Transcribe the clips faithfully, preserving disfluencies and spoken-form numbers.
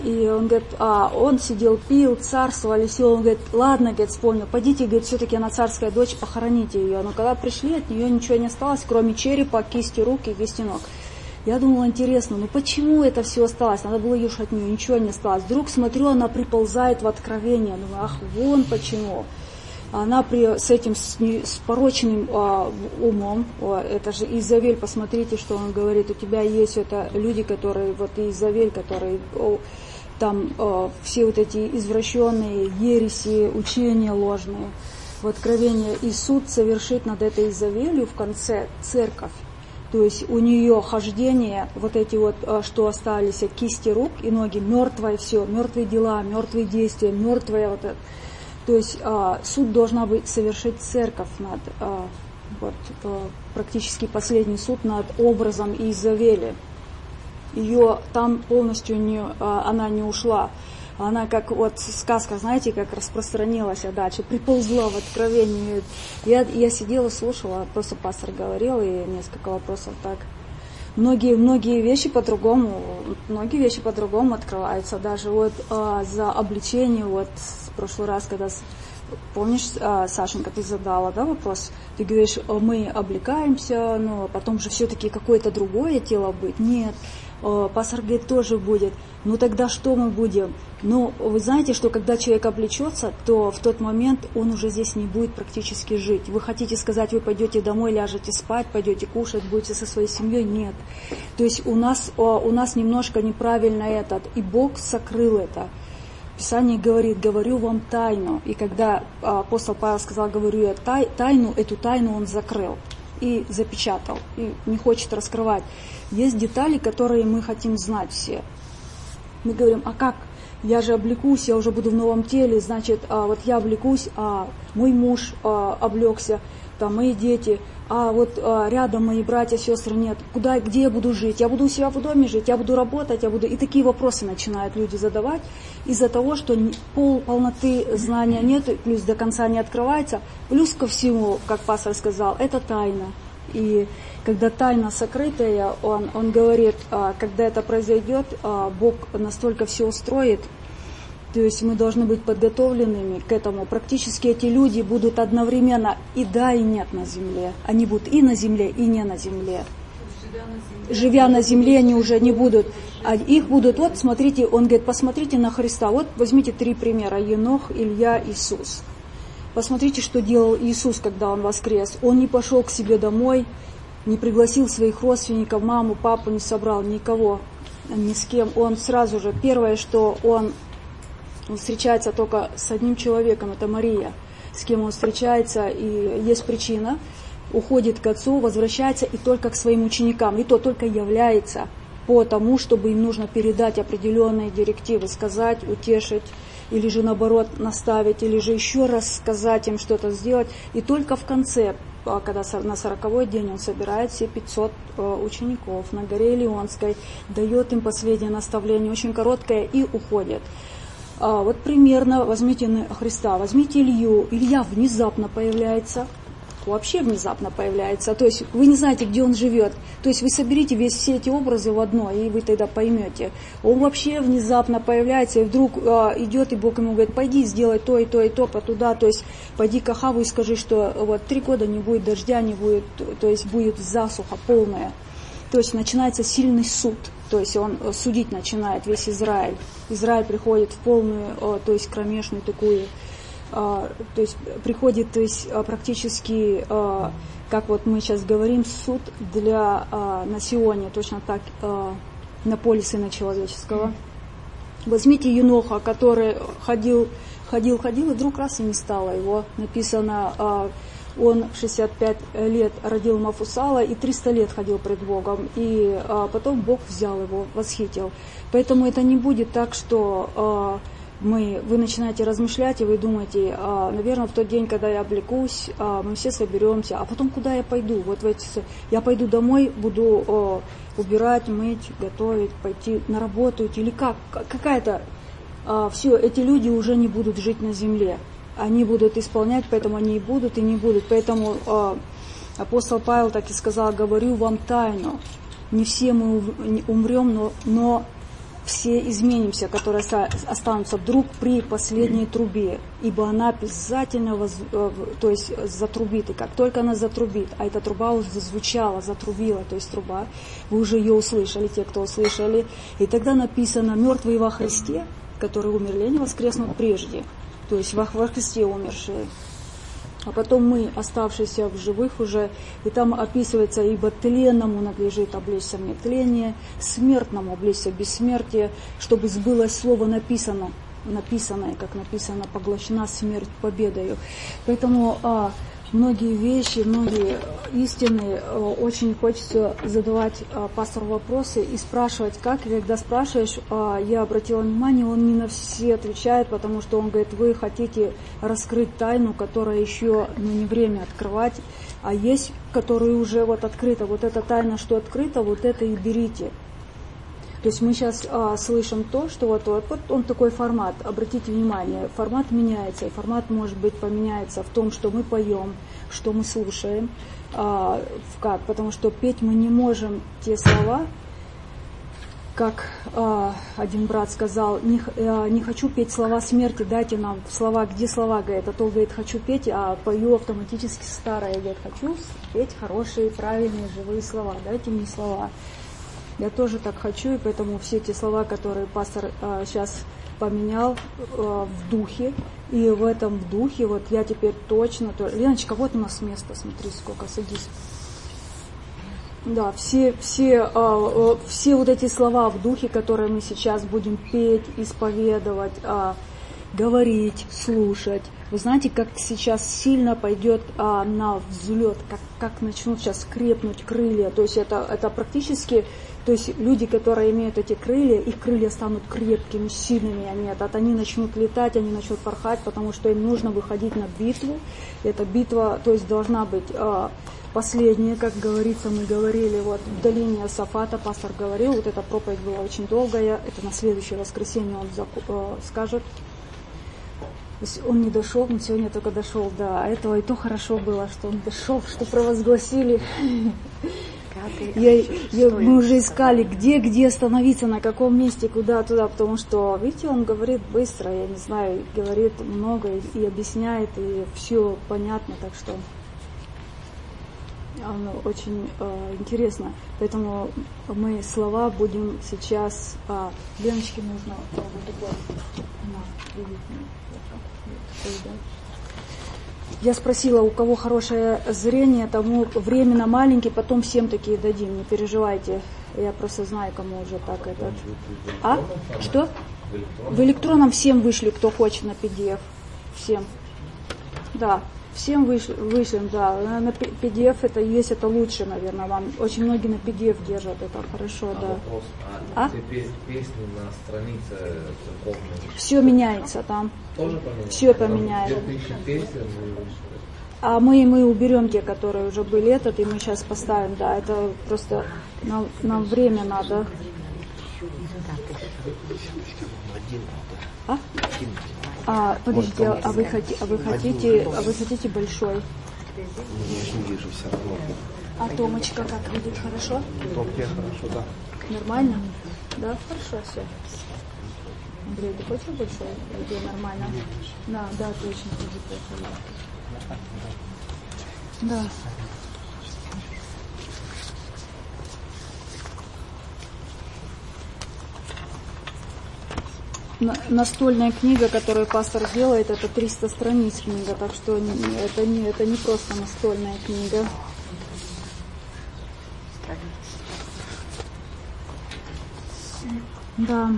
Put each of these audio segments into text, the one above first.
И он говорит, а, он сидел, пил, царствовал, сел, он говорит, ладно, говорит, вспомнил, пойдите, говорит, все-таки она царская дочь, похороните ее. Но когда пришли, от нее ничего не осталось, кроме черепа, кисти рук и кисти ног. Я думала, интересно, ну почему это все осталось? Надо было ешь от нее, ничего не осталось. Вдруг смотрю, она приползает в откровение. Думаю, ах, вон почему. Она при, с этим, с, с порочным а, умом, а, это же Изавель, посмотрите, что он говорит, у тебя есть это люди, которые, вот Изавель, которые... О, там э, все вот эти извращенные ереси, учения ложные, в откровении, и суд совершит над этой Изавелью в конце церковь. То есть у нее хождение, вот эти вот, э, что остались, кисти рук и ноги, мертвое все, мертвые дела, мертвые действия, мертвое вот это. То есть э, суд должна быть совершить церковь над, э, вот, э, практически последний суд над образом Изавели. Ее там полностью не, она не ушла. Она как вот сказка, знаете, как распространилась дальше, приползла в откровение. Я, я сидела, слушала, просто пастор говорил, и несколько вопросов так. Многие, многие вещи по-другому, многие вещи по-другому открываются. Даже вот а, за обличение, вот в прошлый раз, когда, помнишь, а, Сашенька, ты задала, да, вопрос? Ты говоришь, мы облекаемся, но потом же все-таки какое-то другое тело быть. Нет. Пастор говорит, тоже будет. Ну тогда что мы будем? Ну, вы знаете, что когда человек облечется, то в тот момент он уже здесь не будет практически жить. Вы хотите сказать, вы пойдете домой, ляжете спать, пойдете кушать, будете со своей семьей? Нет. То есть у нас, у нас немножко неправильно этот, и Бог сокрыл это. Писание говорит, говорю вам тайну. И когда апостол Павел сказал, говорю я тай, тайну, эту тайну он закрыл и запечатал, и не хочет раскрывать. Есть детали, которые мы хотим знать все. Мы говорим, а как? Я же облекусь, я уже буду в новом теле, значит, а вот я облекусь, а мой муж а, облегся, там мои дети, а вот а, рядом мои братья, сестры нет. Куда, где я буду жить? Я буду у себя в доме жить, я буду работать, я буду... И такие вопросы начинают люди задавать из-за того, что пол, полноты знания нет, плюс до конца не открывается. Плюс ко всему, как пастор сказал, это тайна. И когда тайна сокрытая, он, он говорит, когда это произойдет, Бог настолько все устроит, то есть мы должны быть подготовленными к этому. Практически эти люди будут одновременно и да, и нет на земле. Они будут и на земле, и не на земле. Живя на земле, они уже не будут. А их будут, вот смотрите, он говорит, посмотрите на Христа. Вот возьмите три примера, Енох, Илья, Иисус. Посмотрите, что делал Иисус, когда Он воскрес. Он не пошел к себе домой, не пригласил своих родственников, маму, папу, не собрал никого, ни с кем. Он сразу же, первое, что он, он встречается только с одним человеком, это Мария, с кем он встречается, и есть причина, уходит к Отцу, возвращается и только к своим ученикам, и то только является по тому, чтобы им нужно передать определенные директивы, сказать, утешить, или же наоборот наставить, или же еще раз сказать им что-то сделать. И только в конце, когда на сороковой день он собирает все пятьсот учеников на горе Илионской, дает им последнее наставление, очень короткое, и уходит. Вот примерно возьмите Христа, возьмите Илью. Илья внезапно появляется. Вообще внезапно появляется, то есть вы не знаете, где он живет, то есть вы соберите весь, все эти образы в одно, и вы тогда поймете. Он вообще внезапно появляется, и вдруг э, идет, и Бог ему говорит, пойди сделай то и то и то, по туда, то есть пойди к Ахаву и скажи, что вот три года не будет дождя, не будет, то есть будет засуха полная. То есть начинается сильный суд, то есть он судить начинает весь Израиль. Израиль приходит в полную, э, то есть кромешную такую, Uh, то есть приходит, то есть практически, uh, как вот мы сейчас говорим, суд для uh, на Сионе, точно так uh, на поле Сына Человеческого. Возьмите Еноха, который ходил, ходил, ходил, и вдруг раз и не стало его. Написано, uh, он в шестьдесят пять лет родил Мафусала и триста лет ходил пред Богом, и uh, потом Бог взял его, восхитил. Поэтому это не будет так, что uh, Мы, вы начинаете размышлять, и вы думаете, а, наверное, в тот день, когда я облекусь, а, мы все соберемся, а потом куда я пойду? Вот в эти, я пойду домой, буду а, убирать, мыть, готовить, пойти на работу, или как? Какая-то... А, все, эти люди уже не будут жить на земле. Они будут исполнять, поэтому они и будут, и не будут. Поэтому а, апостол Павел так и сказал, говорю вам тайну. Не все мы умрем, но... но все изменимся, которые останутся вдруг при последней трубе, ибо она обязательно воз, то есть затрубит, и как только она затрубит, а эта труба уже зазвучала, затрубила, то есть труба, вы уже ее услышали, те, кто услышали, и тогда написано: мертвые во Христе, которые умерли, они воскреснут прежде, то есть во Христе умершие. А потом мы, оставшиеся в живых уже, и там описывается: ибо тленному надлежит облечься в нетление, смертному облечься в бессмертие, чтобы сбылось слово написано, написанное, как написано, поглощена смерть победою. Поэтому а, многие вещи, многие истины а, очень хочется задавать а, пастору вопросы и спрашивать, как. И когда спрашиваешь, а, я обратила внимание, он не на все отвечает, потому что он говорит: вы хотите раскрыть тайну, которая еще ну, не время открывать, а есть, которая уже вот открыта. Вот эта тайна, что открыта, вот это и берите. То есть мы сейчас а, слышим то, что вот, вот, вот он такой формат. Обратите внимание, формат меняется, и формат может быть поменяется в том, что мы поем, что мы слушаем. А, как? Потому что петь мы не можем те слова, как а, один брат сказал: не, а, не хочу петь слова смерти, дайте нам слова, где слова, говорит, а то, говорит, хочу петь, а пою автоматически старое, говорит, хочу петь хорошие, правильные, живые слова, дайте мне слова. Я тоже так хочу, и поэтому все те слова, которые пастор а, сейчас поменял а, в духе, и в этом в духе, вот я теперь точно... То... Леночка, вот у нас место, смотри, сколько, садись. Да, все, все, а, все вот эти слова в духе, которые мы сейчас будем петь, исповедовать, а, говорить, слушать. Вы знаете, как сейчас сильно пойдет а, на взлет, как, как начнут сейчас крепнуть крылья. То есть это, это практически, то есть люди, которые имеют эти крылья, их крылья станут крепкими, сильными. Они, этот, они начнут летать, они начнут порхать, потому что им нужно выходить на битву. Эта битва, то есть должна быть а, последняя, как говорится, мы говорили, вот в долине Сафата пастор говорил, вот эта проповедь была очень долгая, это на следующее воскресенье он заку, а, скажет. То есть он не дошел, он сегодня только дошел, да. А этого и то хорошо было, что он дошел, что провозгласили. Я, я, мы уже искали, где, где остановиться, на каком месте, куда, туда, потому что, видите, он говорит быстро, я не знаю, говорит много и, и объясняет, и все понятно, так что оно очень э, интересно. Поэтому мы слова будем сейчас... А, Леночке нужно вот такое. Я спросила, у кого хорошее зрение, тому временно маленький, потом всем такие дадим, не переживайте. Я просто знаю, кому уже так это. А? Что? В электронном всем вышли, кто хочет на пи ди эф. Всем. Да. Всем вышлем, да. На пи ди эф это есть, это лучше, наверное, вам. Очень многие на пи ди эф держат, это хорошо, а да. Вопрос, а, а? Песни на странице церковной. Все меняется там. Тоже поменяется? Все поменяется. А мы, мы уберем те, которые уже были этот, и мы сейчас поставим, да. Это просто нам, нам время надо. А? А, подождите, а, а вы хотите, а вы хотите, а вы хотите большой? Я же не вижу все равно. А Томочка как видит, хорошо? Томке хорошо, да. Нормально? Да, хорошо все. Андрей, ты хочешь большой? Где нормально? Да, да, точно, будет большой. Да. Настольная книга, которую пастор делает, это триста страниц книга, так что это не, это не просто настольная книга. Да.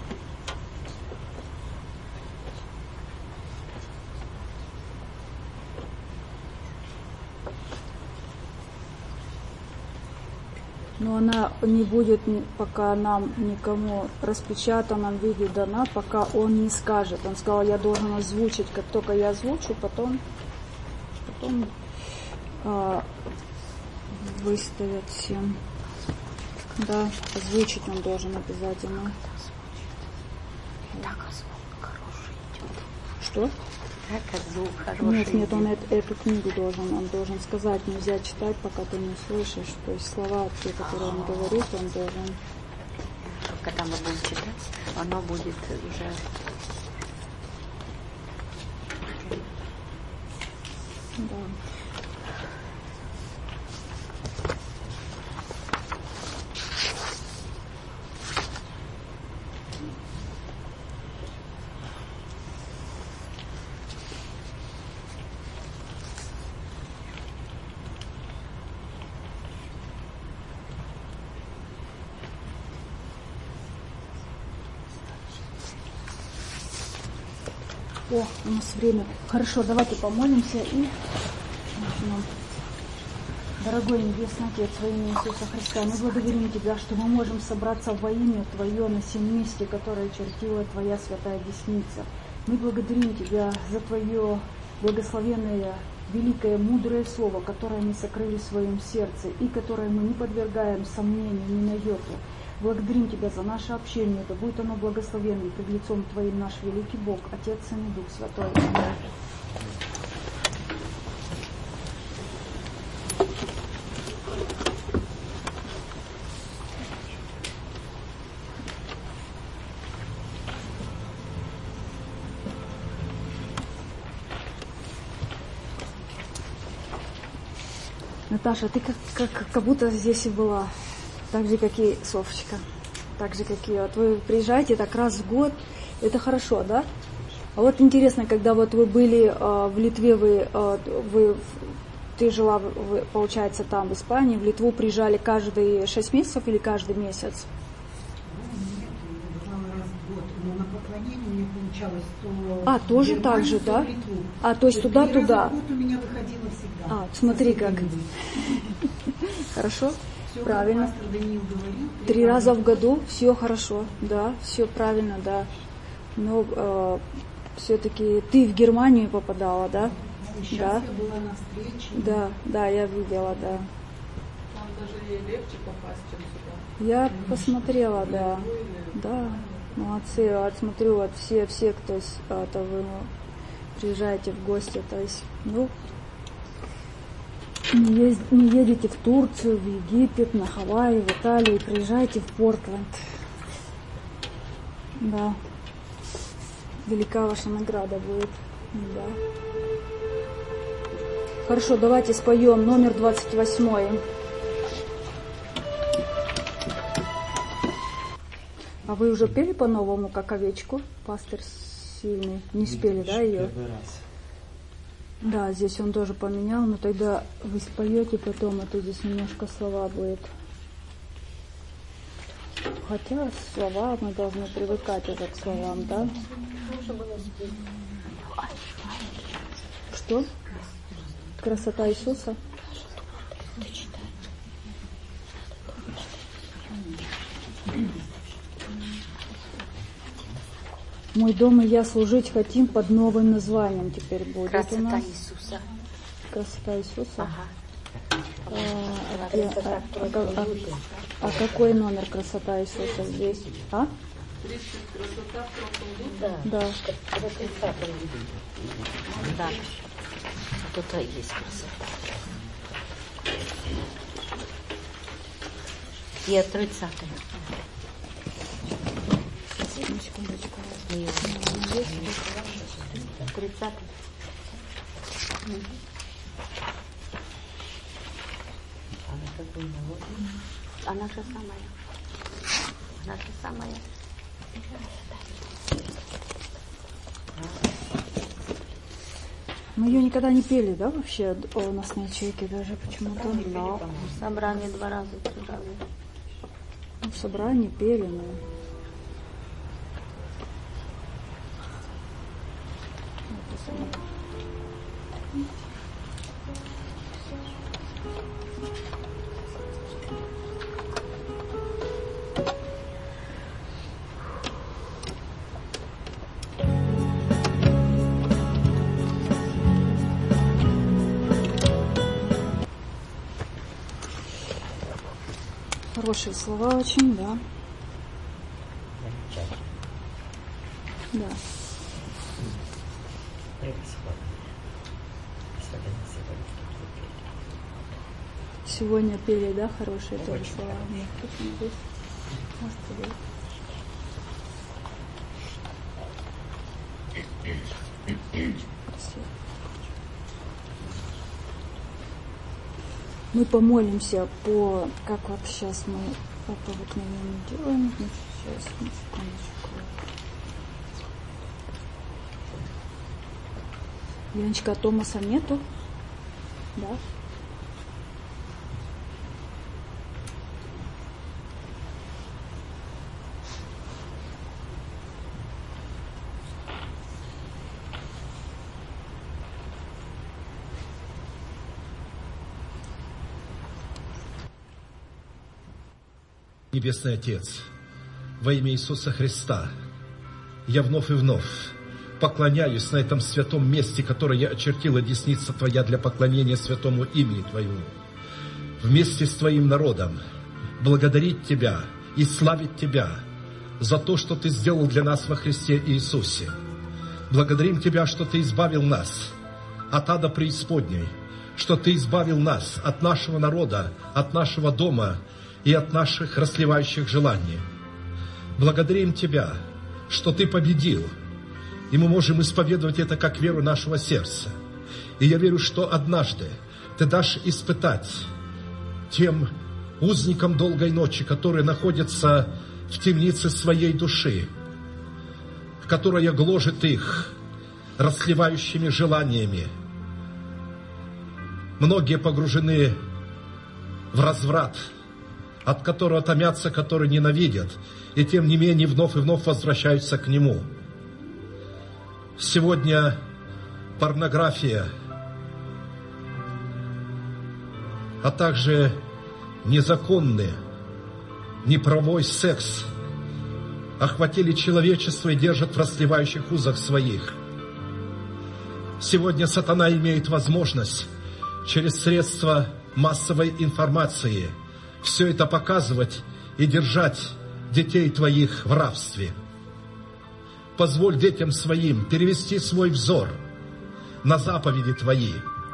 Но она не будет, пока нам никому распечатанном виде дана, пока он не скажет. Он сказал, я должен озвучить, как только я озвучу, потом, потом а, выставят всем. Да, озвучить он должен обязательно. Так, звук хороший идет. Что? Так, звук хороший. Нет, нет, он эту, эту книгу должен, он должен сказать, нельзя читать, пока ты не слышишь. То есть слова, те, которые он говорит, он должен. Только там мы будем читать, оно будет уже... Да. О, у нас время. Хорошо, давайте помолимся и начнем. Дорогой Небесный Отец, во имя Иисуса Христа, мы благодарим Тебя, что мы можем собраться во имя Твое на сем месте, которое чертила Твоя святая десница. Мы благодарим Тебя за Твое благословенное, великое, мудрое Слово, которое мы сокрыли в своем сердце и которое мы не подвергаем сомнению ни на йоту. Благодарим Тебя за наше общение, да будет оно благословенным пред лицом Твоим наш великий Бог, Отец, Сын и Дух Святой. Аминь. Наташа, ты как, как, как будто здесь и была. Так же, как и Софочка. Так же, как и вот вы приезжаете так раз в год. Это хорошо, да? А вот интересно, когда вот вы были э, в Литве, вы, э, вы, ты жила, вы, получается, там, в Испании, в Литву приезжали каждые шесть месяцев или каждый месяц? Нет, я бывала раз в год, но на поклонение у меня получалось то... А, тоже так же, да? А, то есть туда-туда. У меня выходило всегда. А, смотри как. Хорошо? Все, правильно. Даниил говорил, три, три раза в году, все хорошо, да, все правильно, да. Но э, все-таки ты в Германию попадала, да? Сейчас да. Я была на встрече. Да, да, я видела, да. Там даже ей легче попасть, чем сюда. Я посмотрела, да. Да, молодцы. Вот смотрю, вот все, все, кто это вы приезжаете в гости, то есть, ну, не, езд, не едете в Турцию, в Египет, на Хавайи, в Италию, приезжайте в Портленд. Да. Велика ваша награда будет. Да. Хорошо, давайте споем номер двадцать восемь. А вы уже пели по-новому, как овечку, пастырь сильный? Не спели, да, ее? Да, здесь он тоже поменял, но тогда вы споете потом, а то здесь немножко слова будет. Хотя слова мы должны привыкать уже к словам, да? Что? Красота Иисуса? Мой дом и я служить хотим под новым названием теперь будет. Красота у нас. Иисуса. Красота Иисуса. Ага. А, а, а, а, а, а какой номер красота Иисуса здесь? А? Красота в прошлом году? Да. Да. Это тридцатый. Да. Тут есть красота. И от тридцатого. Секундочку. Тридцатый. Она какой налог? Она же самая. Она же самая. Мы ее никогда не пели, да, вообще, у нас на ячейке даже почему-то? Но в собрании два раза, три раза. В собрании пели, но... Хорошие слова очень, да. Да. Сегодня пели, да, хорошие тоже слова. Мы помолимся по, как вот сейчас мы по обыкновению делаем. Сейчас, секундочку. Леночка, а Томаса нету? Да? Небесный Отец, во имя Иисуса Христа, я вновь и вновь поклоняюсь на этом святом месте, которое очертила десница Твоя для поклонения святому имени Твоему. Вместе с Твоим народом благодарить Тебя и славить Тебя за то, что Ты сделал для нас во Христе Иисусе. Благодарим Тебя, что Ты избавил нас от ада преисподней, что Ты избавил нас от нашего народа, от нашего дома и от наших расливающих желаний. Благодарим Тебя, что Ты победил, и мы можем исповедовать это как веру нашего сердца. И я верю, что однажды Ты дашь испытать тем узникам долгой ночи, которые находятся в темнице своей души, которая гложет их расливающими желаниями. Многие погружены в разврат, от которого томятся, которые ненавидят, и тем не менее вновь и вновь возвращаются к Нему. Сегодня порнография, а также незаконный, неправовой секс охватили человечество и держат в расливающих узах своих. Сегодня сатана имеет возможность через средства массовой информации все это показывать и держать детей Твоих в рабстве. Позволь детям своим перевести свой взор на заповеди Твои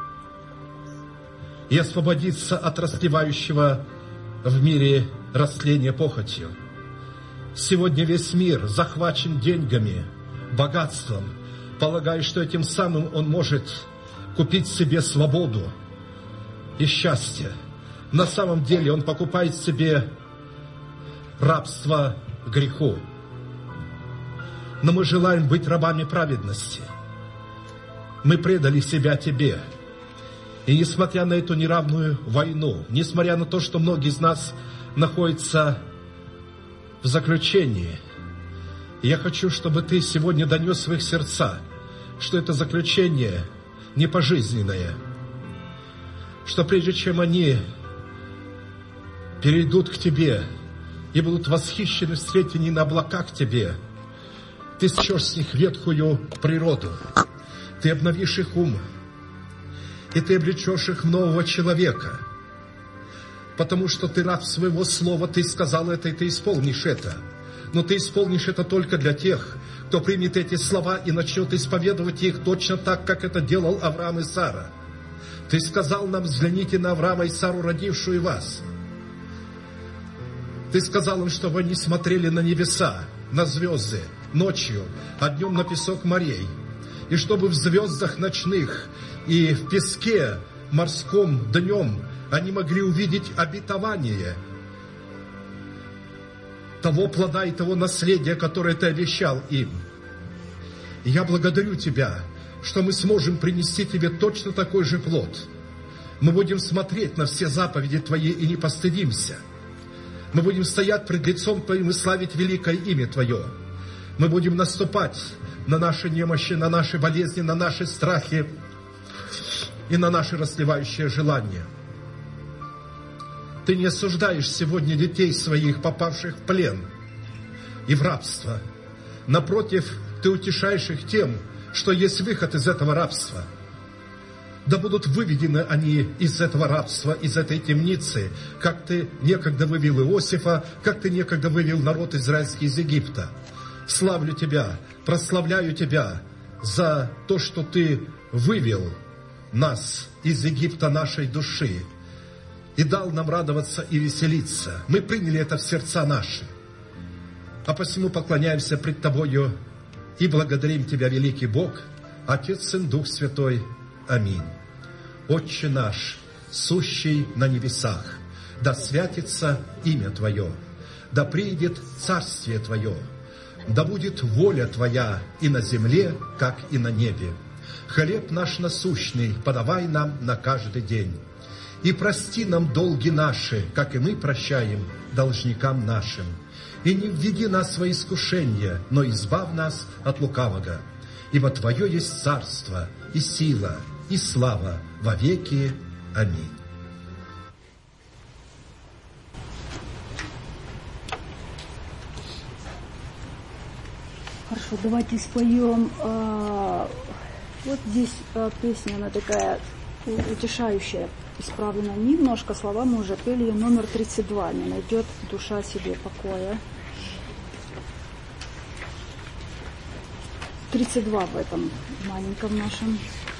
и освободиться от расливающего в мире растления похотью. Сегодня весь мир захвачен деньгами, богатством, полагая, что этим самым он может купить себе свободу и счастье. На самом деле он покупает себе рабство греху. Но мы желаем быть рабами праведности. Мы предали себя Тебе. И несмотря на эту неравную войну, несмотря на то, что многие из нас находятся в заключении, я хочу, чтобы Ты сегодня донес в их сердца, что это заключение не пожизненное, что прежде чем они перейдут к Тебе и будут восхищены встретенные на облаках Тебе, Ты счешь с них ветхую природу, Ты обновишь их ум, и Ты облечешь их в нового человека, потому что Ты раб своего слова, Ты сказал это, и Ты исполнишь это. Но Ты исполнишь это только для тех, кто примет эти слова и начнет исповедовать их точно так, как это делал Авраам и Сара. Ты сказал нам: взгляните на Авраама и Сару, родившую вас. Ты сказал им, чтобы они смотрели на небеса, на звезды ночью, а днем на песок морей. И чтобы в звездах ночных и в песке морском днем они могли увидеть обетование того плода и того наследия, которое Ты обещал им. И я благодарю Тебя, что мы сможем принести Тебе точно такой же плод. Мы будем смотреть на все заповеди Твои и не постыдимся. Мы будем стоять пред лицом Твоим и славить великое имя Твое. Мы будем наступать на наши немощи, на наши болезни, на наши страхи и на наши расливающие желания. Ты не осуждаешь сегодня детей своих, попавших в плен и в рабство. Напротив, Ты утешаешь их тем, что есть выход из этого рабства. Да будут выведены они из этого рабства, из этой темницы, как Ты некогда вывел Иосифа, как Ты некогда вывел народ израильский из Египта. Славлю Тебя, прославляю Тебя за то, что Ты вывел нас из Египта нашей души и дал нам радоваться и веселиться. Мы приняли это в сердца наши. А посему поклоняемся пред Тобою и благодарим Тебя, великий Бог, Отец, Сын, Дух Святой. Аминь. Отче наш, сущий на небесах, да святится имя Твое, да приидет царствие Твое, да будет воля Твоя и на земле, как и на небе. Хлеб наш насущный подавай нам на каждый день. И прости нам долги наши, как и мы прощаем должникам нашим. И не введи нас во искушение, но избавь нас от лукавого. Ибо Твое есть царство, и сила, и слава во веки. Аминь. Хорошо, давайте споем. А, вот здесь а, песня, она такая утешающая, исправлена немножко, слова мы уже пели, номер тридцать два. «Не найдет душа себе покоя». тридцать два в этом маленьком нашем.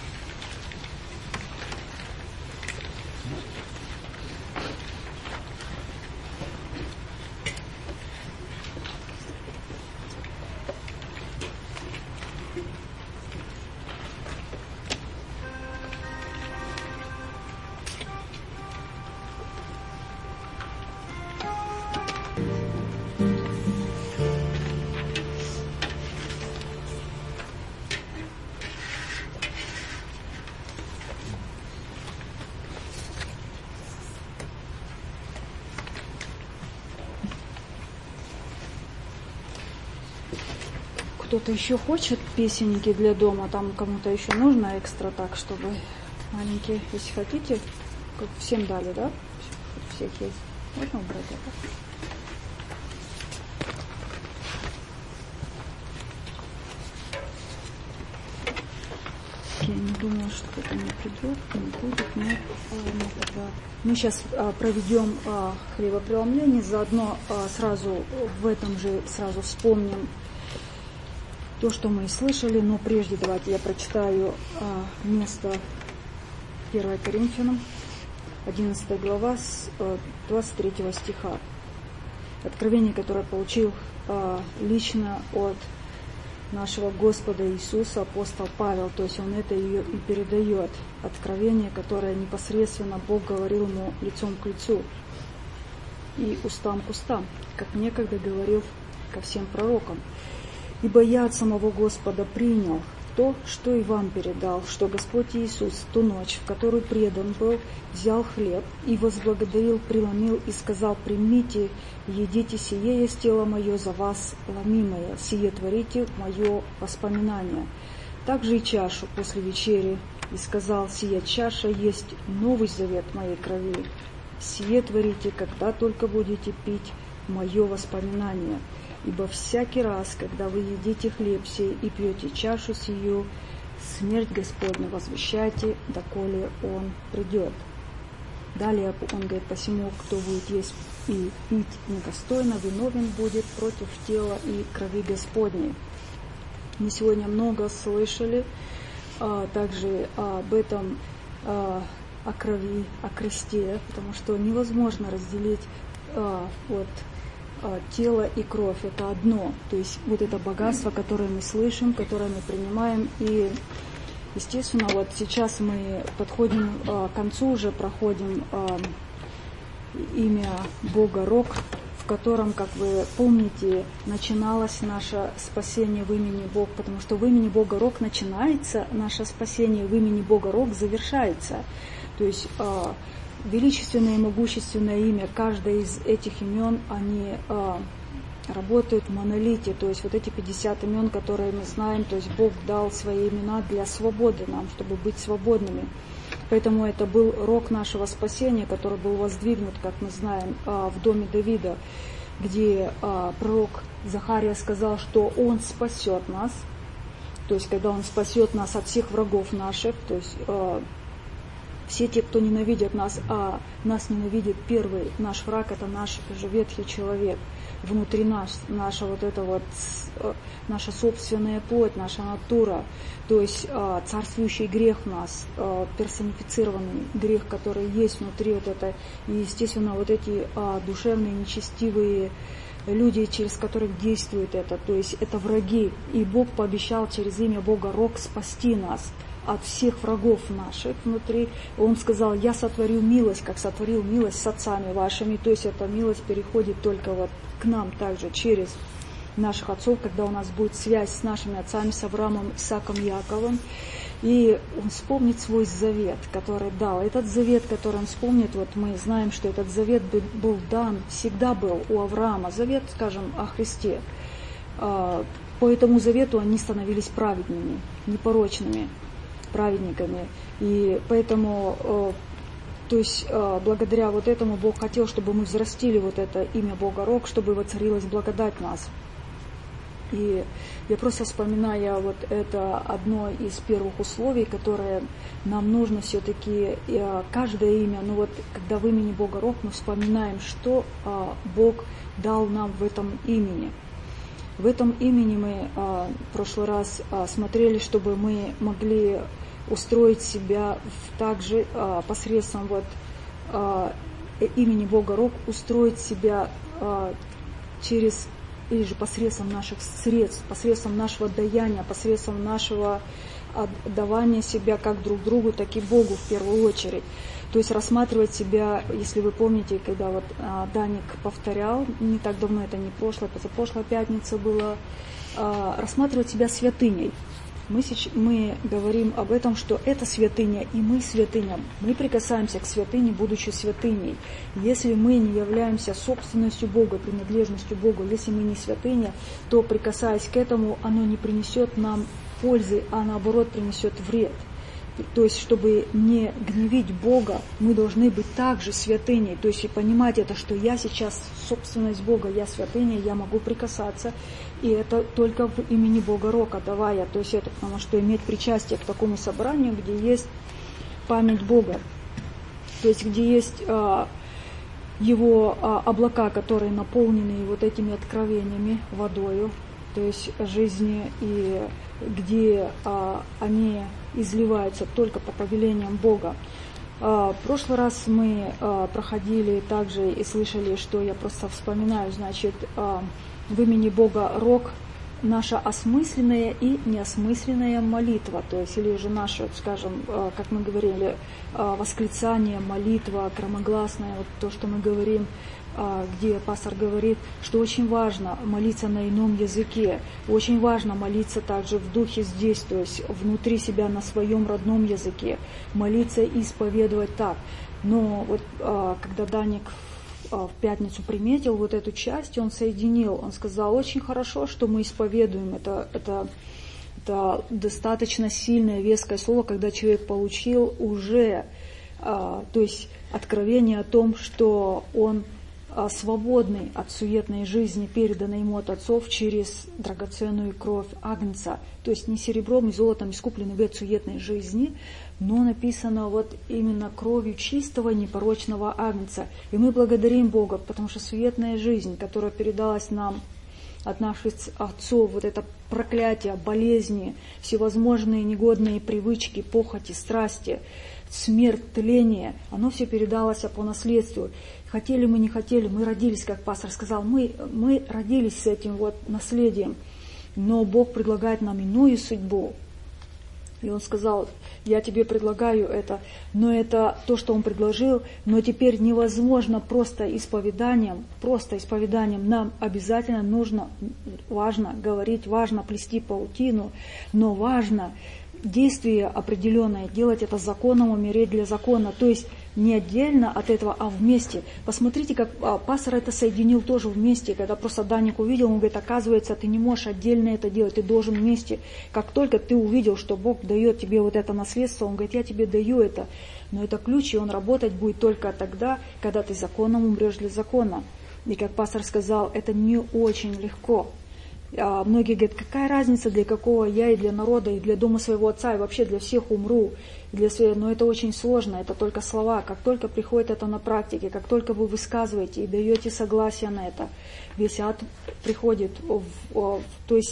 Кто-то еще хочет песенники для дома, там кому-то еще нужно экстра так, чтобы маленькие, если хотите, как всем дали, да? У всех есть. Можно убрать это? Я не думаю, что это не придет, не будет, но мы, тогда... мы сейчас а, проведем а, хлебопреломление, заодно а, сразу в этом же сразу вспомним то, что мы и слышали, но прежде давайте я прочитаю а, место первое Коринфянам, одиннадцатая глава, с а, двадцать третьего стиха. Откровение, которое получил а, лично от нашего Господа Иисуса апостол Павел, то есть он это ее и передает. Откровение, которое непосредственно Бог говорил ему лицом к лицу и устам к устам, как некогда говорил ко всем пророкам. Ибо я от самого Господа принял то, что и вам передал, что Господь Иисус в ту ночь, в которую предан был, взял хлеб и возблагодарил, преломил и сказал: примите, едите, сие есть тело мое за вас ломимое, сие творите мое воспоминание. Также и чашу после вечери, и сказал: сия чаша есть новый завет моей крови, сие творите, когда только будете пить мое воспоминание. Ибо всякий раз, когда вы едите хлеб сей и пьете чашу сию, смерть Господня возвещайте, доколе Он придет. Далее он говорит: посему, кто будет есть и пить недостойно, виновен будет против тела и крови Господней. Мы сегодня много слышали а, также а, об этом, а, о крови, о кресте, потому что невозможно разделить а, от тело и кровь — это одно. То есть вот это богатство, которое мы слышим, которое мы принимаем. И, естественно, вот сейчас мы подходим к концу, уже проходим имя Бога Рок, в котором, как вы помните, начиналось наше спасение в имени Бог, потому что в имени Бога Рок начинается наше спасение, в имени Бога Рок завершается. То есть величественное и могущественное имя, каждое из этих имен, они а, работают в монолите, то есть вот эти пятьдесят имен, которые мы знаем, то есть Бог дал свои имена для свободы нам, чтобы быть свободными. Поэтому это был рог нашего спасения, который был воздвигнут, как мы знаем, а, в доме Давида, где а, пророк Захария сказал, что Он спасет нас, то есть когда Он спасет нас от всех врагов наших, то есть а, все те, кто ненавидят нас, а нас ненавидит первый наш враг, это наш же ветхий человек. Внутри нас, наша вот эта вот, наша собственная плоть, наша натура, то есть царствующий грех в нас, персонифицированный грех, который есть внутри вот это. И, естественно, вот эти душевные, нечестивые люди, через которых действует это, то есть это враги. И Бог пообещал через имя Бога Рок спасти нас от всех врагов наших внутри. Он сказал: я сотворю милость, как сотворил милость с отцами вашими. То есть эта милость переходит только вот к нам также через наших отцов, когда у нас будет связь с нашими отцами, с Авраамом, Исааком, Яковом. И он вспомнит свой завет, который дал. Этот завет, который он вспомнит, вот мы знаем, что этот завет был дан, всегда был у Авраама. Завет, скажем, о Христе. По этому завету они становились праведными, непорочными праведниками. И поэтому, то есть, благодаря вот этому Бог хотел, чтобы мы взрастили вот это имя Бога Рок, чтобы воцарилась благодать в нас. И я просто вспоминаю, вот это одно из первых условий, которое нам нужно все-таки, каждое имя, ну вот когда в имени Бога Рок мы вспоминаем, что Бог дал нам в этом имени. В этом имени мы в прошлый раз смотрели, чтобы мы могли устроить себя также посредством вот имени Бога Рок, устроить себя через или же посредством наших средств, посредством нашего даяния, посредством нашего отдавания себя как друг другу, так и Богу в первую очередь. То есть рассматривать себя, если вы помните, когда вот а, Даник повторял, не так давно, это не прошлая, позапрошлая пятница была, а, рассматривать себя святыней. Мы, сейчас, мы говорим об этом, что это святыня, и мы святыня. Мы прикасаемся к святыне, будучи святыней. Если мы не являемся собственностью Бога, принадлежностью Богу, если мы не святыня, то, прикасаясь к этому, оно не принесет нам пользы, а наоборот принесет вред. То есть, чтобы не гневить Бога, мы должны быть также святыней. То есть, и понимать это, что я сейчас собственность Бога, я святыня, я могу прикасаться. И это только в имени Бога Рока давая. То есть, это потому что иметь причастие к такому собранию, где есть память Бога. То есть, где есть а, Его а, облака, которые наполнены вот этими откровениями, водою, то есть жизни, и где а, они изливаются только по повелениям Бога. А, в прошлый раз мы а, проходили также и слышали, что я просто вспоминаю, значит, а, в имени Бога Рок наша осмысленная и неосмысленная молитва, то есть или же наша, скажем, а, как мы говорили, а, восклицание, молитва, громогласная, вот то, что мы говорим, где пастор говорит, что очень важно молиться на ином языке, очень важно молиться также в духе здесь, то есть внутри себя на своем родном языке, молиться и исповедовать так. Но вот когда Даник в пятницу приметил вот эту часть, он соединил, он сказал: очень хорошо, что мы исповедуем, это, это, это достаточно сильное, веское слово, когда человек получил уже, то есть откровение о том, что он свободный от суетной жизни, переданной ему от отцов через драгоценную кровь Агнца. То есть не серебром и золотом искупленный век суетной жизни, но написано вот именно кровью чистого, непорочного Агнца. И мы благодарим Бога, потому что суетная жизнь, которая передалась нам от наших отцов, вот это проклятие, болезни, всевозможные негодные привычки, похоти, страсти, смерть, тление, оно все передалось по наследству. Хотели мы, не хотели, мы родились, как пастор сказал, мы, мы родились с этим вот наследием, но Бог предлагает нам иную судьбу. И Он сказал: я тебе предлагаю это, но это то, что Он предложил, но теперь невозможно просто исповеданием, просто исповеданием. Нам обязательно нужно, важно говорить, важно плести паутину, но важно действие определенное, делать это законом, умереть для закона, то есть не отдельно от этого, а вместе. Посмотрите, как пастор это соединил тоже вместе, когда просто Даник увидел, он говорит: оказывается, ты не можешь отдельно это делать, ты должен вместе. Как только ты увидел, что Бог дает тебе вот это наследство, он говорит: я тебе даю это, но это ключ, и он работать будет только тогда, когда ты законом умрешь для закона. И как пастор сказал, это не очень легко. А многие говорят: какая разница, для какого я и для народа, и для дома своего отца, и вообще для всех умру. Для своей... Но это очень сложно, это только слова. Как только приходит это на практике, как только вы высказываете и даете согласие на это, весь ад приходит в, в, то есть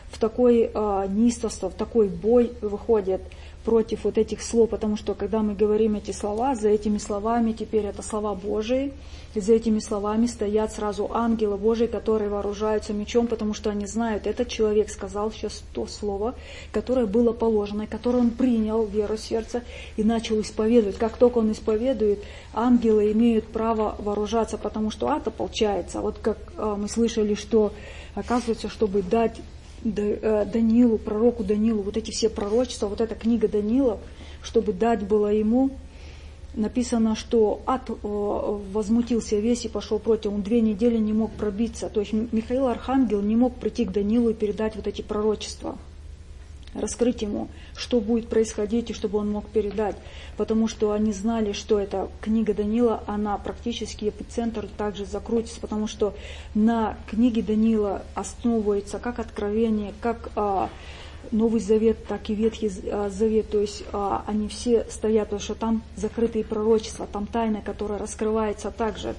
в такой а, неистовство, в такой бой выходит против вот этих слов, потому что когда мы говорим эти слова, за этими словами теперь это слова Божии, и за этими словами стоят сразу ангелы Божии, которые вооружаются мечом, потому что они знают, этот человек сказал сейчас то слово, которое было положено, которое он принял веру сердца и начал исповедовать. Как только он исповедует, ангелы имеют право вооружаться, потому что ад ополчается. Вот как а, мы слышали, что оказывается, чтобы дать Даниилу, пророку Даниилу, вот эти все пророчества, вот эта книга Даниила, чтобы дать было ему, написано, что ад возмутился весь и пошел против, он две недели не мог пробиться. То есть Михаил Архангел не мог прийти к Даниилу и передать вот эти пророчества, раскрыть ему, что будет происходить, и чтобы он мог передать. Потому что они знали, что эта книга Даниила, она практически эпицентр также закрутится, потому что на книге Даниила основывается как Откровение, как а, Новый Завет, так и Ветхий а, Завет. То есть а, они все стоят, потому что там закрытые пророчества, там тайна, которая раскрывается также.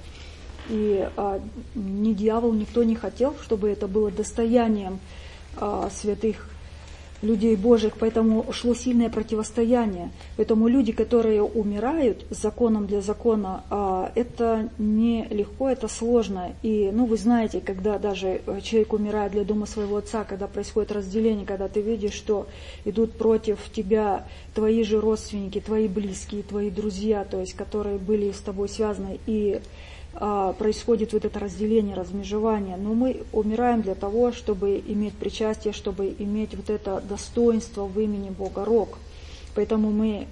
И а, ни дьявол, никто не хотел, чтобы это было достоянием а, святых людей Божьих, поэтому шло сильное противостояние. Поэтому люди, которые умирают законом для закона, это не легко, это сложно. И, ну, вы знаете, когда даже человек умирает для дома своего отца, когда происходит разделение, когда ты видишь, что идут против тебя твои же родственники, твои близкие, твои друзья, то есть, которые были с тобой связаны, и происходит вот это разделение, размежевание. Но мы умираем для того, чтобы иметь причастие, чтобы иметь вот это достоинство в имени Бога Рог. Поэтому мы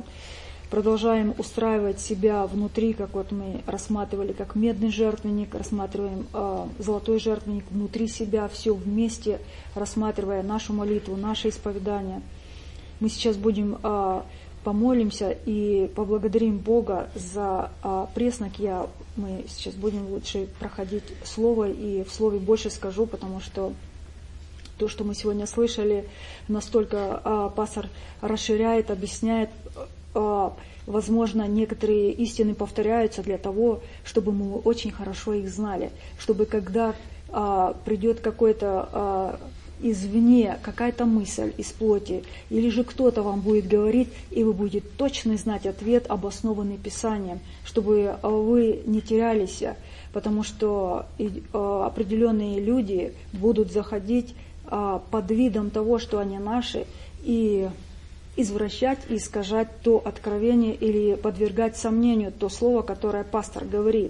продолжаем устраивать себя внутри, как вот мы рассматривали, как медный жертвенник, рассматриваем золотой жертвенник внутри себя, все вместе, рассматривая нашу молитву, наше исповедание. Мы сейчас будем помолимся и поблагодарим Бога за а, преснок. Я, мы сейчас будем лучше проходить слово, и в слове больше скажу, потому что то, что мы сегодня слышали, настолько а, пастор расширяет, объясняет. А, возможно, некоторые истины повторяются для того, чтобы мы очень хорошо их знали, чтобы когда а, придет какой-то а, извне какая-то мысль из плоти, или же кто-то вам будет говорить, и вы будете точно знать ответ, обоснованный Писанием, чтобы вы не терялись, потому что определенные люди будут заходить под видом того, что они наши, и извращать и искажать то откровение или подвергать сомнению то слово, которое пастор говорит.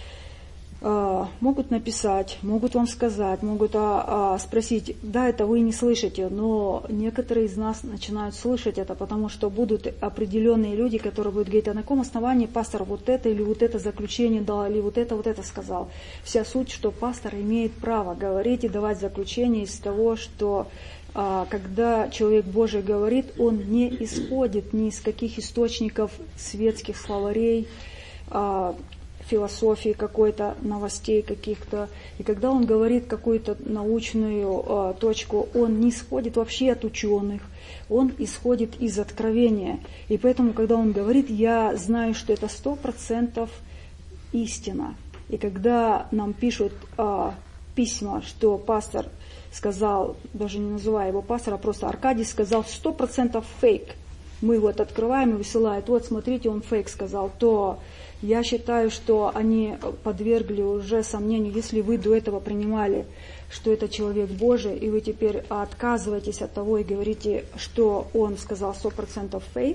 Могут написать, могут вам сказать, могут а, а, спросить, да, это вы не слышите, но некоторые из нас начинают слышать это, потому что будут определенные люди, которые будут говорить, а на каком основании пастор вот это или вот это заключение дал, или вот это, вот это сказал. Вся суть, что пастор имеет право говорить и давать заключение из того, что а, когда человек Божий говорит, он не исходит ни из каких источников светских словарей, а, философии какой-то, новостей каких-то. И когда он говорит какую-то научную э, точку, он не исходит вообще от ученых, он исходит из откровения. И поэтому, когда он говорит, я знаю, что это сто процентов истина. И когда нам пишут э, письма, что пастор сказал, даже не называя его пастора, а просто Аркадий сказал сто процентов фейк. Мы вот открываем и высылают, вот смотрите, он фейк сказал, то я считаю, что они подвергли уже сомнению, если вы до этого принимали, что это человек Божий, и вы теперь отказываетесь от того и говорите, что он сказал сто процентов фейк,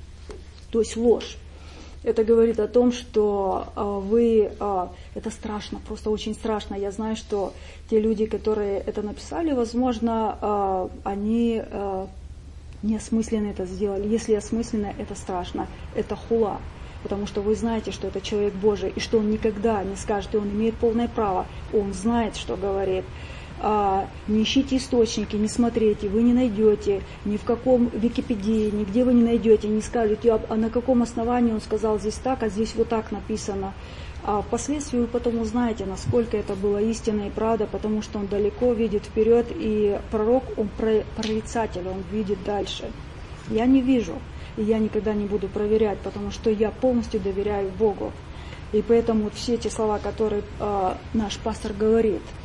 то есть ложь. Это говорит о том, что вы, это страшно, просто очень страшно. Я знаю, что те люди, которые это написали, возможно, они неосмысленно это сделали. Если осмысленно, это страшно, это хула. Потому что вы знаете, что это человек Божий, и что он никогда не скажет, и он имеет полное право, он знает, что говорит. А, не ищите источники, не смотрите, вы не найдете, ни в каком Википедии, нигде вы не найдете, не скажете, а, а на каком основании он сказал здесь так, а здесь вот так написано. А впоследствии вы потом узнаете, насколько это было истина и правда, потому что он далеко видит вперед, и пророк, он прорицатель, он видит дальше. Я не вижу. И я никогда не буду проверять, потому что я полностью доверяю Богу. И поэтому вот все эти слова, которые э, наш пастор говорит,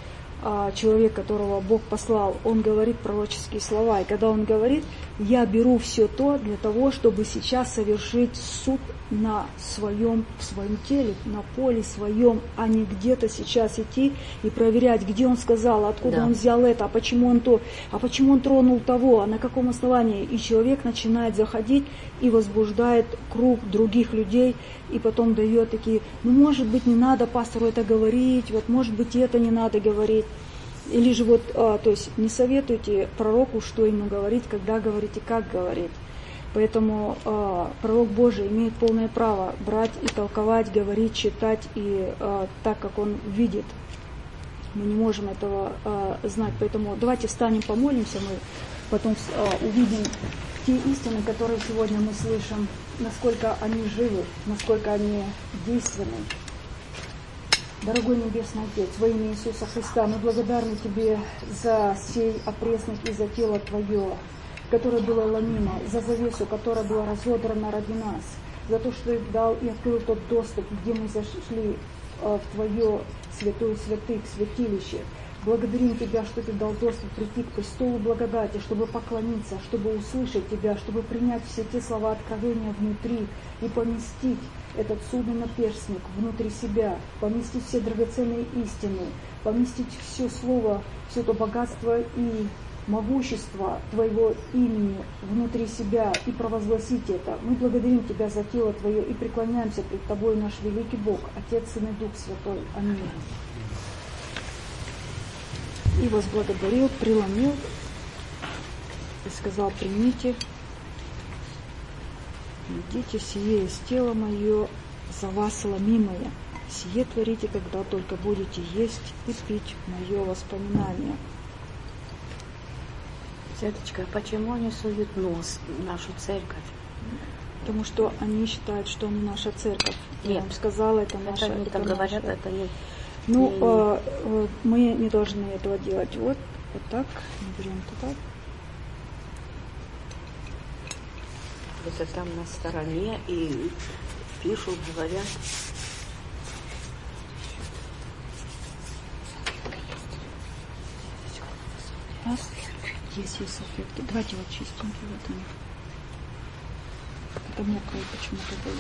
человек, которого Бог послал, он говорит пророческие слова. И когда он говорит, я беру все то для того, чтобы сейчас совершить суд на своем, в своем теле, на поле своем, а не где-то сейчас идти и проверять, где он сказал, откуда да. он взял это, а почему он то, а почему он тронул того, а на каком основании. И человек начинает заходить и возбуждает круг других людей, и потом дает такие, ну может быть не надо пастору это говорить, вот может быть это не надо говорить. Или же вот, а, то есть не советуйте пророку, что ему говорить, когда говорить и как говорить. Поэтому а, пророк Божий имеет полное право брать и толковать, говорить, читать и а, так, как он видит. Мы не можем этого а, знать. Поэтому давайте встанем, помолимся, мы потом а, увидим те истины, которые сегодня мы слышим, насколько они живы, насколько они действенны. Дорогой Небесный Отец, во имя Иисуса Христа, мы благодарны Тебе за сей опресник и за тело Твое, которое было ломимо, за завесу, которая была разодрана ради нас, за то, что Ты дал и открыл тот доступ, где мы зашли в Твое святое святых, святилище. Благодарим Тебя, что Ты дал доступ прийти к престолу благодати, чтобы поклониться, чтобы услышать Тебя, чтобы принять все те слова откровения внутри и поместить этот судно-наперстник внутри себя, поместить все драгоценные истины, поместить все слово, все то богатство и могущество Твоего имени внутри себя и провозгласить это. Мы благодарим Тебя за тело Твое и преклоняемся пред Тобой, наш великий Бог, Отец, Сын и Дух Святой. Аминь. И возблагодарил, преломил и сказал, примите, идите, сие есть тело мое, за вас ломимое. Сие творите, когда только будете есть и пить мое воспоминание. Светочка, а почему они суют нос в нашу церковь? Потому что они считают, что они наша церковь. Нет. Я вам сказала, это наша. Это они так говорят, это не... Ну, не, э, э, мы не должны этого делать. Вот, вот так, берем туда. Это там на стороне и пишут, говорят. Раз. Есть, есть салфетки. Давайте вот чистим. Вот они. Это мокрое почему-то было.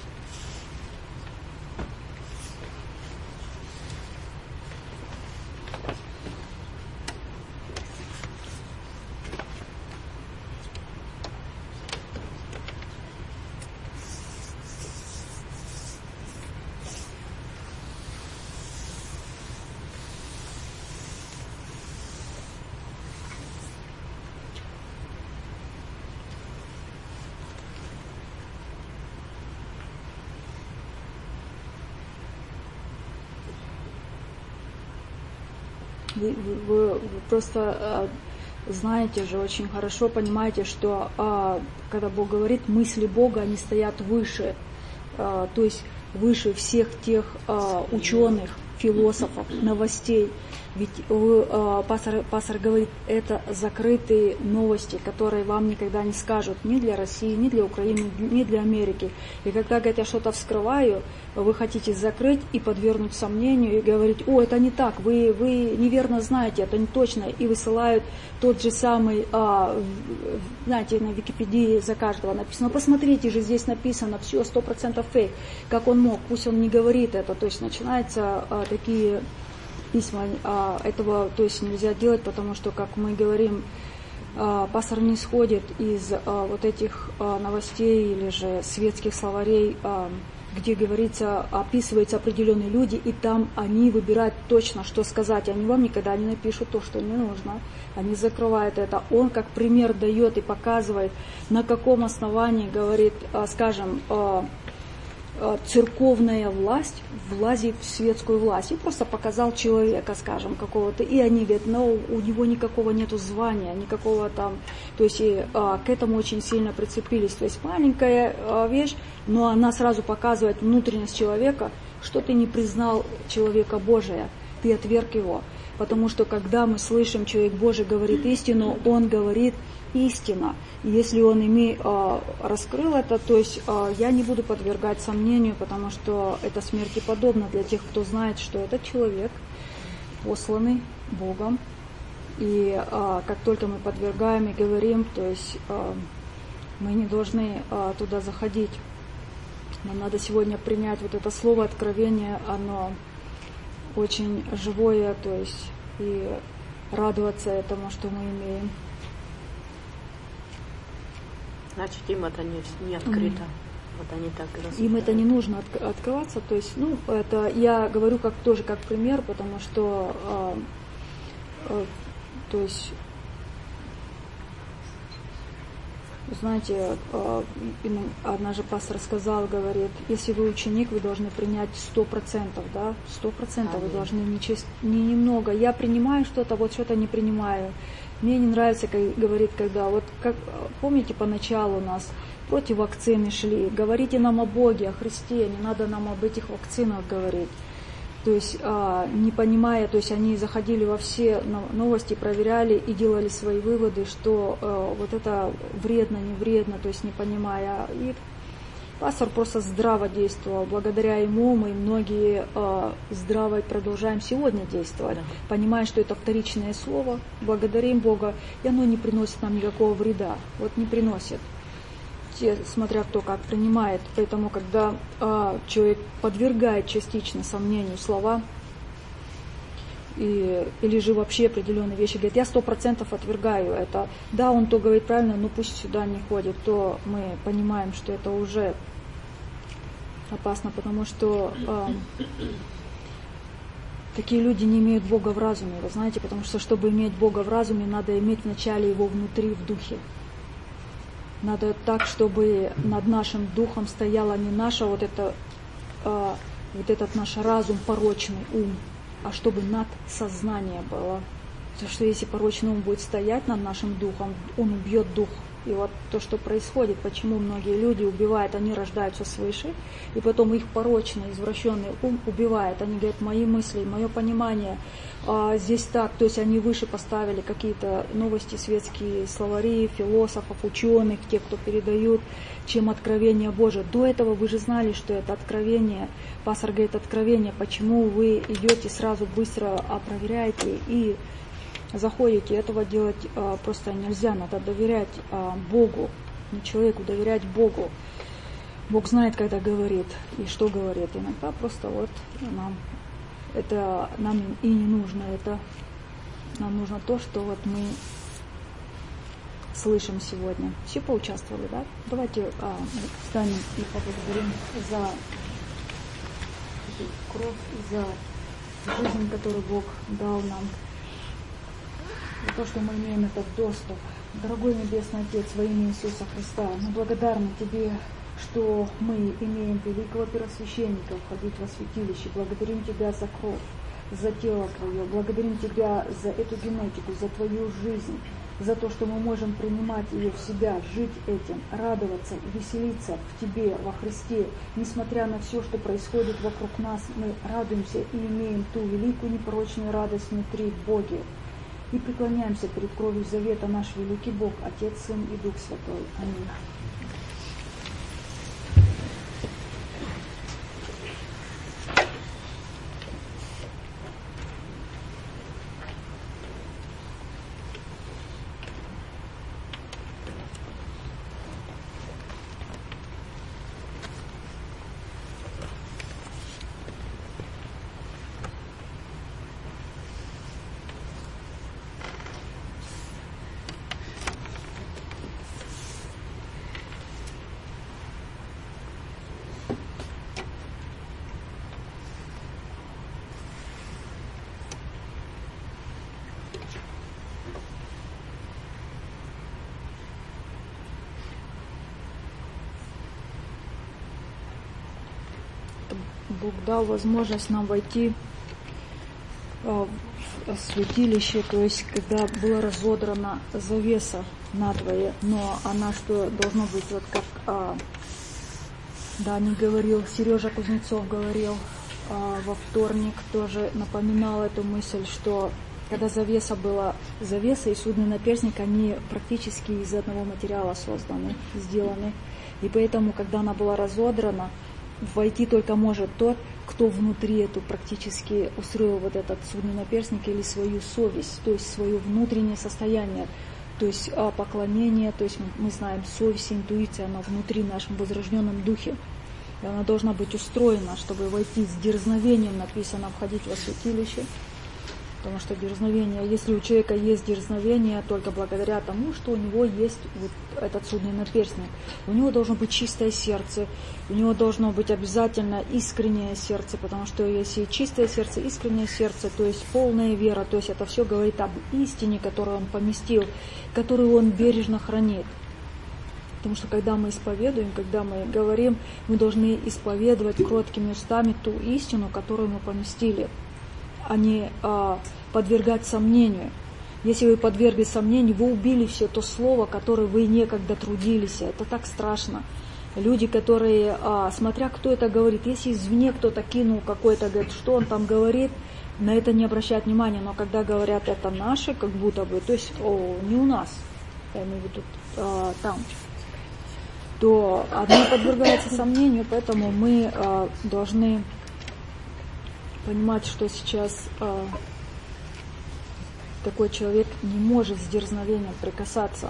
Вы, вы, вы просто э, знаете же очень хорошо, понимаете, что э, когда Бог говорит, мысли Бога, они стоят выше, э, то есть выше всех тех э, ученых, философов, новостей. Ведь вы, э, пастор, пастор говорит, это закрытые новости, которые вам никогда не скажут ни для России, ни для Украины, ни для Америки. И когда, говорит, я что-то вскрываю, вы хотите закрыть и подвергнуть сомнению, и говорить, о, это не так, вы, вы неверно знаете, это не точно, и высылают тот же самый, а, знаете, на Википедии за каждого написано, посмотрите же, здесь написано, все, сто процентов фейк, как он мог, пусть он не говорит это, то есть начинаются а, такие письма, а, этого, то есть нельзя делать, потому что, как мы говорим, а, пастор не исходит из а, вот этих а, новостей или же светских словарей, а, где говорится, описываются определенные люди, и там они выбирают точно, что сказать. Они вам никогда не напишут то, что не нужно. Они закрывают это. Он как пример дает и показывает, на каком основании, говорит, скажем, церковная власть влазит в светскую власть. И просто показал человека, скажем, какого-то. И они говорят, но у него никакого нету звания, никакого там. То есть и, а, к этому очень сильно прицепились. То есть маленькая а, вещь, но она сразу показывает внутренность человека, что ты не признал человека Божия, ты отверг его. Потому что когда мы слышим, человек Божий говорит истину, он говорит истина. И если он име, э, раскрыл это, то есть э, я не буду подвергать сомнению, потому что это смерти подобно для тех, кто знает, что этот человек посланы Богом. И а, как только мы подвергаем и говорим, то есть а, мы не должны а, туда заходить. Нам надо сегодня принять вот это слово откровение, оно очень живое, то есть и радоваться этому, что мы имеем. Значит, им это не, не открыто. Mm-hmm. Вот они так и рассуждают. Им это не нужно от, открываться. То есть, ну, это я говорю как тоже как пример, потому что э, э, то есть, знаете, э, однажды пастор сказал, говорит, если вы ученик, вы должны принять сто процентов, да, сто процентов вы должны не, честь, не немного. Я принимаю что-то, вот что-то не принимаю. Мне не нравится, как говорит, когда, вот как, помните, поначалу у нас против вакцины шли, говорите нам о Боге, о Христе, не надо нам об этих вакцинах говорить. То есть, а, не понимая, то есть они заходили во все новости, проверяли и делали свои выводы, что а, вот это вредно, не вредно, то есть не понимая. И пастор просто здраво действовал. Благодаря ему мы многие э, здраво продолжаем сегодня действовать, да. Понимая, что это вторичное слово, благодарим Бога, и оно не приносит нам никакого вреда. Вот не приносит. Те, смотря кто как принимает. Поэтому, когда э, человек подвергает частично сомнению слова, и, или же вообще определенные вещи, говорит, я сто процентов отвергаю это. Да, он то говорит правильно, но пусть сюда не ходит, то мы понимаем, что это уже опасно, потому что э, такие люди не имеют Бога в разуме, вы знаете, потому что, чтобы иметь Бога в разуме, надо иметь вначале Его внутри, в духе. Надо так, чтобы над нашим духом стояла не наша вот это, э, вот этот наш разум, порочный ум, а чтобы над сознание было. Потому что если порочный ум будет стоять над нашим духом, он убьет дух. И вот то, что происходит, почему многие люди убивают, они рождаются свыше, и потом их порочный, извращенный ум убивает. Они говорят, мои мысли, мое понимание, а, здесь так, то есть они выше поставили какие-то новости, светские словари, философов, ученых, те, кто передают, чем откровение Божие. До этого вы же знали, что это откровение. Пастор говорит, откровение, почему вы идете сразу быстро, а проверяете и заходите. Этого делать а, просто нельзя, надо доверять а, Богу, не человеку, доверять Богу. Бог знает, когда говорит и что говорит. Иногда просто вот нам это нам и не нужно, это нам нужно то, что вот мы слышим сегодня. Все поучаствовали, да? Давайте а, встанем и поблагодарим за кровь и за жизнь, которую Бог дал нам. За то, что мы имеем этот доступ. Дорогой Небесный Отец, во имя Иисуса Христа, мы благодарны Тебе, что мы имеем великого первосвященника входить во святилище. Благодарим Тебя за кровь, за тело Твое. Благодарим Тебя за эту генетику, за Твою жизнь, за то, что мы можем принимать ее в себя, жить этим, радоваться, веселиться в Тебе, во Христе. Несмотря на все, что происходит вокруг нас, мы радуемся и имеем ту великую непорочную радость внутри в Боге. И преклоняемся перед кровью завета наш великий Бог, Отец, Сын и Дух Святой. Аминь. Бог дал возможность нам войти в святилище, то есть когда была разодрана завеса надвое, но она что должно быть, вот как а, Дани говорил, Сережа Кузнецов говорил а, во вторник, тоже напоминал эту мысль, что когда завеса была, завеса и судный наперстник, они практически из одного материала созданы, сделаны, и поэтому, когда она была разодрана, войти только может тот, кто внутри эту практически устроил вот этот судный наперстник или свою совесть, то есть свое внутреннее состояние, то есть поклонение, то есть мы знаем, совесть, интуиция, она внутри в нашем возрожденном духе. И она должна быть устроена, чтобы войти с дерзновением, написано, входить во святилище. Потому что дерзновение, если у человека есть дерзновение, только благодаря тому, что у него есть вот этот судный наперстник. У него должно быть чистое сердце, у него должно быть обязательно искреннее сердце, потому что если чистое сердце, искреннее сердце, то есть полная вера, то есть это все говорит об истине, которую он поместил, которую он бережно хранит. Потому что когда мы исповедуем, когда мы говорим, мы должны исповедовать кроткими устами ту истину, которую мы поместили, а не а, подвергать сомнению. Если вы подвергли сомнению, вы убили все то слово, которое вы некогда трудились. Это так страшно. Люди, которые, а, смотря кто это говорит, если извне кто-то кинул какой-то, говорит, что он там говорит, на это не обращают внимания. Но когда говорят, это наше, как будто бы, то есть о, не у нас, я имею в виду а, там, то одно подвергается сомнению, поэтому мы а, должны понимать, что сейчас а, такой человек не может с дерзновением прикасаться.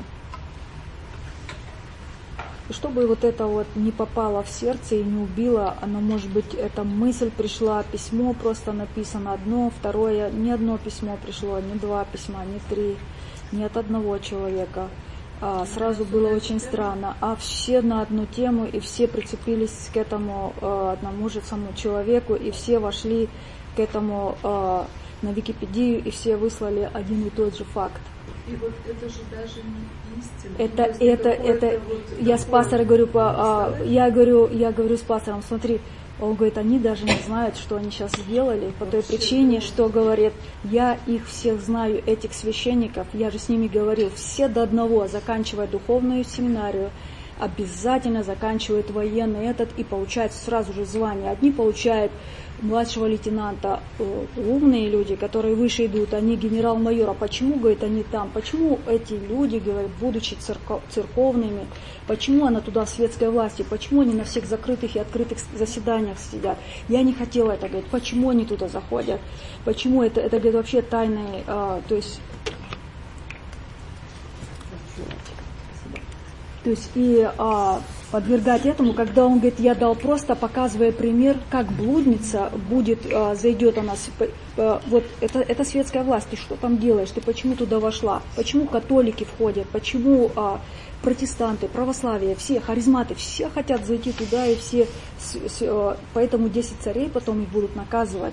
И чтобы вот это вот не попало в сердце и не убило, оно, может быть, эта мысль пришла, письмо просто написано одно, второе, не одно письмо пришло, не два письма, не три, не от одного человека. А, сразу было очень странно, а все на одну тему, и все прицепились к этому а, одному же самому человеку, и все вошли к этому а, на Википедию, и все выслали один и тот же факт. И вот это же даже не истина. Это, это, это, вот я с пастором говорю, по, а, я говорю, я говорю с пастором, смотри, он говорит, они даже не знают, что они сейчас сделали, по той причине, что, говорит, я их всех знаю, этих священников, я же с ними говорил, все до одного, заканчивая духовную семинарию, обязательно заканчивают военный этот и получают сразу же звание. Одни получают младшего лейтенанта, умные люди, которые выше идут, они генерал-майора. Почему, говорит, они там? Почему эти люди, говорят, будучи церков, церковными, почему она туда светской власти? Почему они на всех закрытых и открытых заседаниях сидят? Я не хотела это, говорит, почему они туда заходят? Почему это, это говорит, вообще тайные, а, то есть... То есть и а, подвергать этому, когда он говорит, я дал просто, показывая пример, как блудница будет, а, зайдет она, а, вот это, это светская власть, ты что там делаешь, ты почему туда вошла, почему католики входят, почему а, протестанты, православие, все, харизматы, все хотят зайти туда, и все, с, с, а, поэтому десять царей потом их будут наказывать.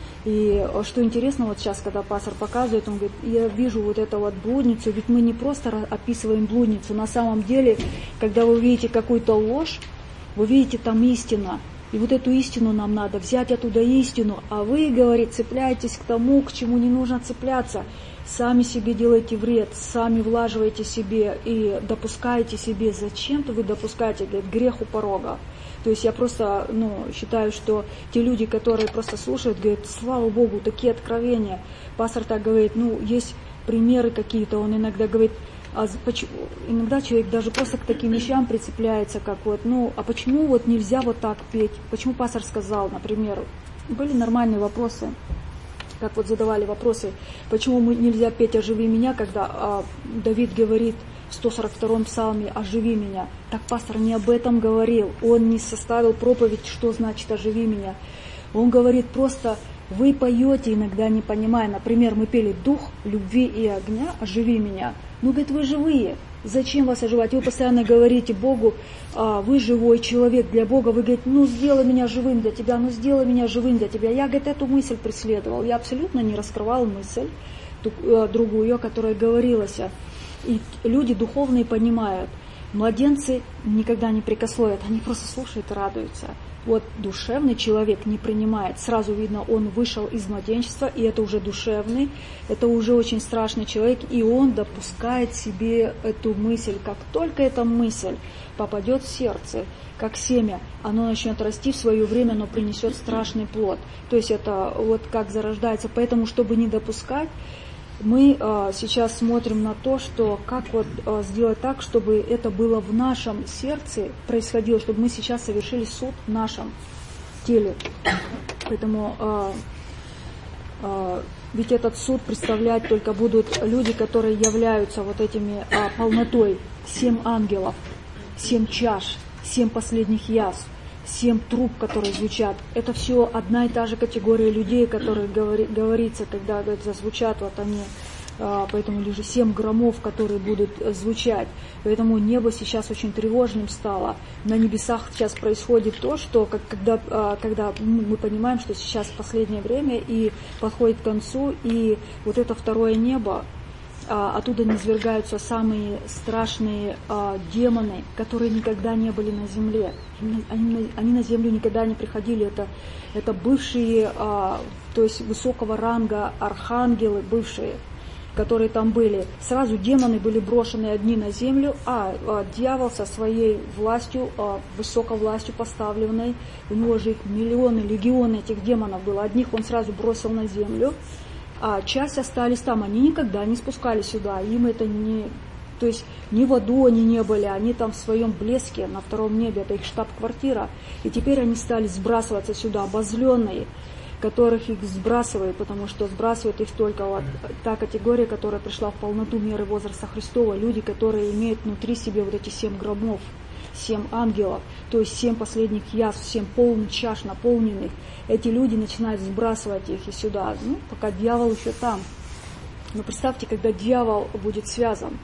И что интересно, вот сейчас, когда пастор показывает, он говорит, я вижу вот эту вот блудницу, ведь мы не просто описываем блудницу, на самом деле, когда вы видите какую-то ложь, вы видите там истину, и вот эту истину нам надо взять оттуда истину, а вы, говорит, цепляетесь к тому, к чему не нужно цепляться, сами себе делаете вред, сами влаживаете себе и допускаете себе, зачем-то вы допускаете, говорит, грех у порога. То есть я просто ну, считаю, что те люди, которые просто слушают, говорят, слава Богу, такие откровения. Пастор так говорит, ну, есть примеры какие-то, он иногда говорит, а почему, иногда человек даже просто к таким вещам прицепляется, как вот, ну, а почему вот нельзя вот так петь? Почему пастор сказал, например, были нормальные вопросы, как вот задавали вопросы, почему мы нельзя петь «Оживи меня», когда а, Давид говорит, в сто сорок втором псалме «Оживи меня». Так пастор не об этом говорил. Он не составил проповедь, что значит «Оживи меня». Он говорит просто, вы поете, иногда не понимая. Например, мы пели «Дух любви и огня, оживи меня». Ну, говорит, вы живые. Зачем вас оживать? Вы постоянно говорите Богу, а, вы живой человек для Бога. Вы говорите, ну, сделай меня живым для тебя, ну, сделай меня живым для тебя. Я, говорит, эту мысль преследовал. Я абсолютно не раскрывал мысль, ту, другую, которая говорилась. И люди духовные понимают, младенцы никогда не прикословят, они просто слушают и радуются. Вот душевный человек не принимает, сразу видно, он вышел из младенчества, и это уже душевный, это уже очень страшный человек, и он допускает себе эту мысль. Как только эта мысль попадет в сердце, как семя, оно начнет расти в свое время, оно принесет страшный плод. То есть это вот как зарождается, поэтому, чтобы не допускать, мы а, сейчас смотрим на то, что как вот а, сделать так, чтобы это было в нашем сердце происходило, чтобы мы сейчас совершили суд в нашем теле. Поэтому а, а, ведь этот суд представлять только будут люди, которые являются вот этими а, полнотой, семь ангелов, семь чаш, семь последних язв, семь труб, которые звучат. Это все одна и та же категория людей, которые говори, говорится, когда говорит, зазвучат, вот они, а, поэтому или же семь громов, которые будут звучать. Поэтому небо сейчас очень тревожным стало. На небесах сейчас происходит то, что как, когда, а, когда мы понимаем, что сейчас последнее время и подходит к концу, и вот это второе небо, а, оттуда низвергаются самые страшные а, демоны, которые никогда не были на земле. Они, они на землю никогда не приходили. Это, это бывшие, а, то есть высокого ранга архангелы, бывшие, которые там были. Сразу демоны были брошены одни на землю, а, а дьявол со своей властью, а, высокой властью поставленной, у него же миллионы, легионы этих демонов было. Одних он сразу бросил на землю, а часть остались там, они никогда не спускались сюда, им это не, то есть ни в аду они не были, они там в своем блеске на втором небе, это их штаб-квартира, и теперь они стали сбрасываться сюда, обозленные, которых их сбрасывают, потому что сбрасывают их только вот та категория, которая пришла в полноту меры возраста Христова, люди, которые имеют внутри себя вот эти семь громов, семь ангелов, то есть семь последних язв, семь полных чаш наполненных. Эти люди начинают сбрасывать их и сюда, ну, пока дьявол еще там. Но представьте, когда дьявол будет связан,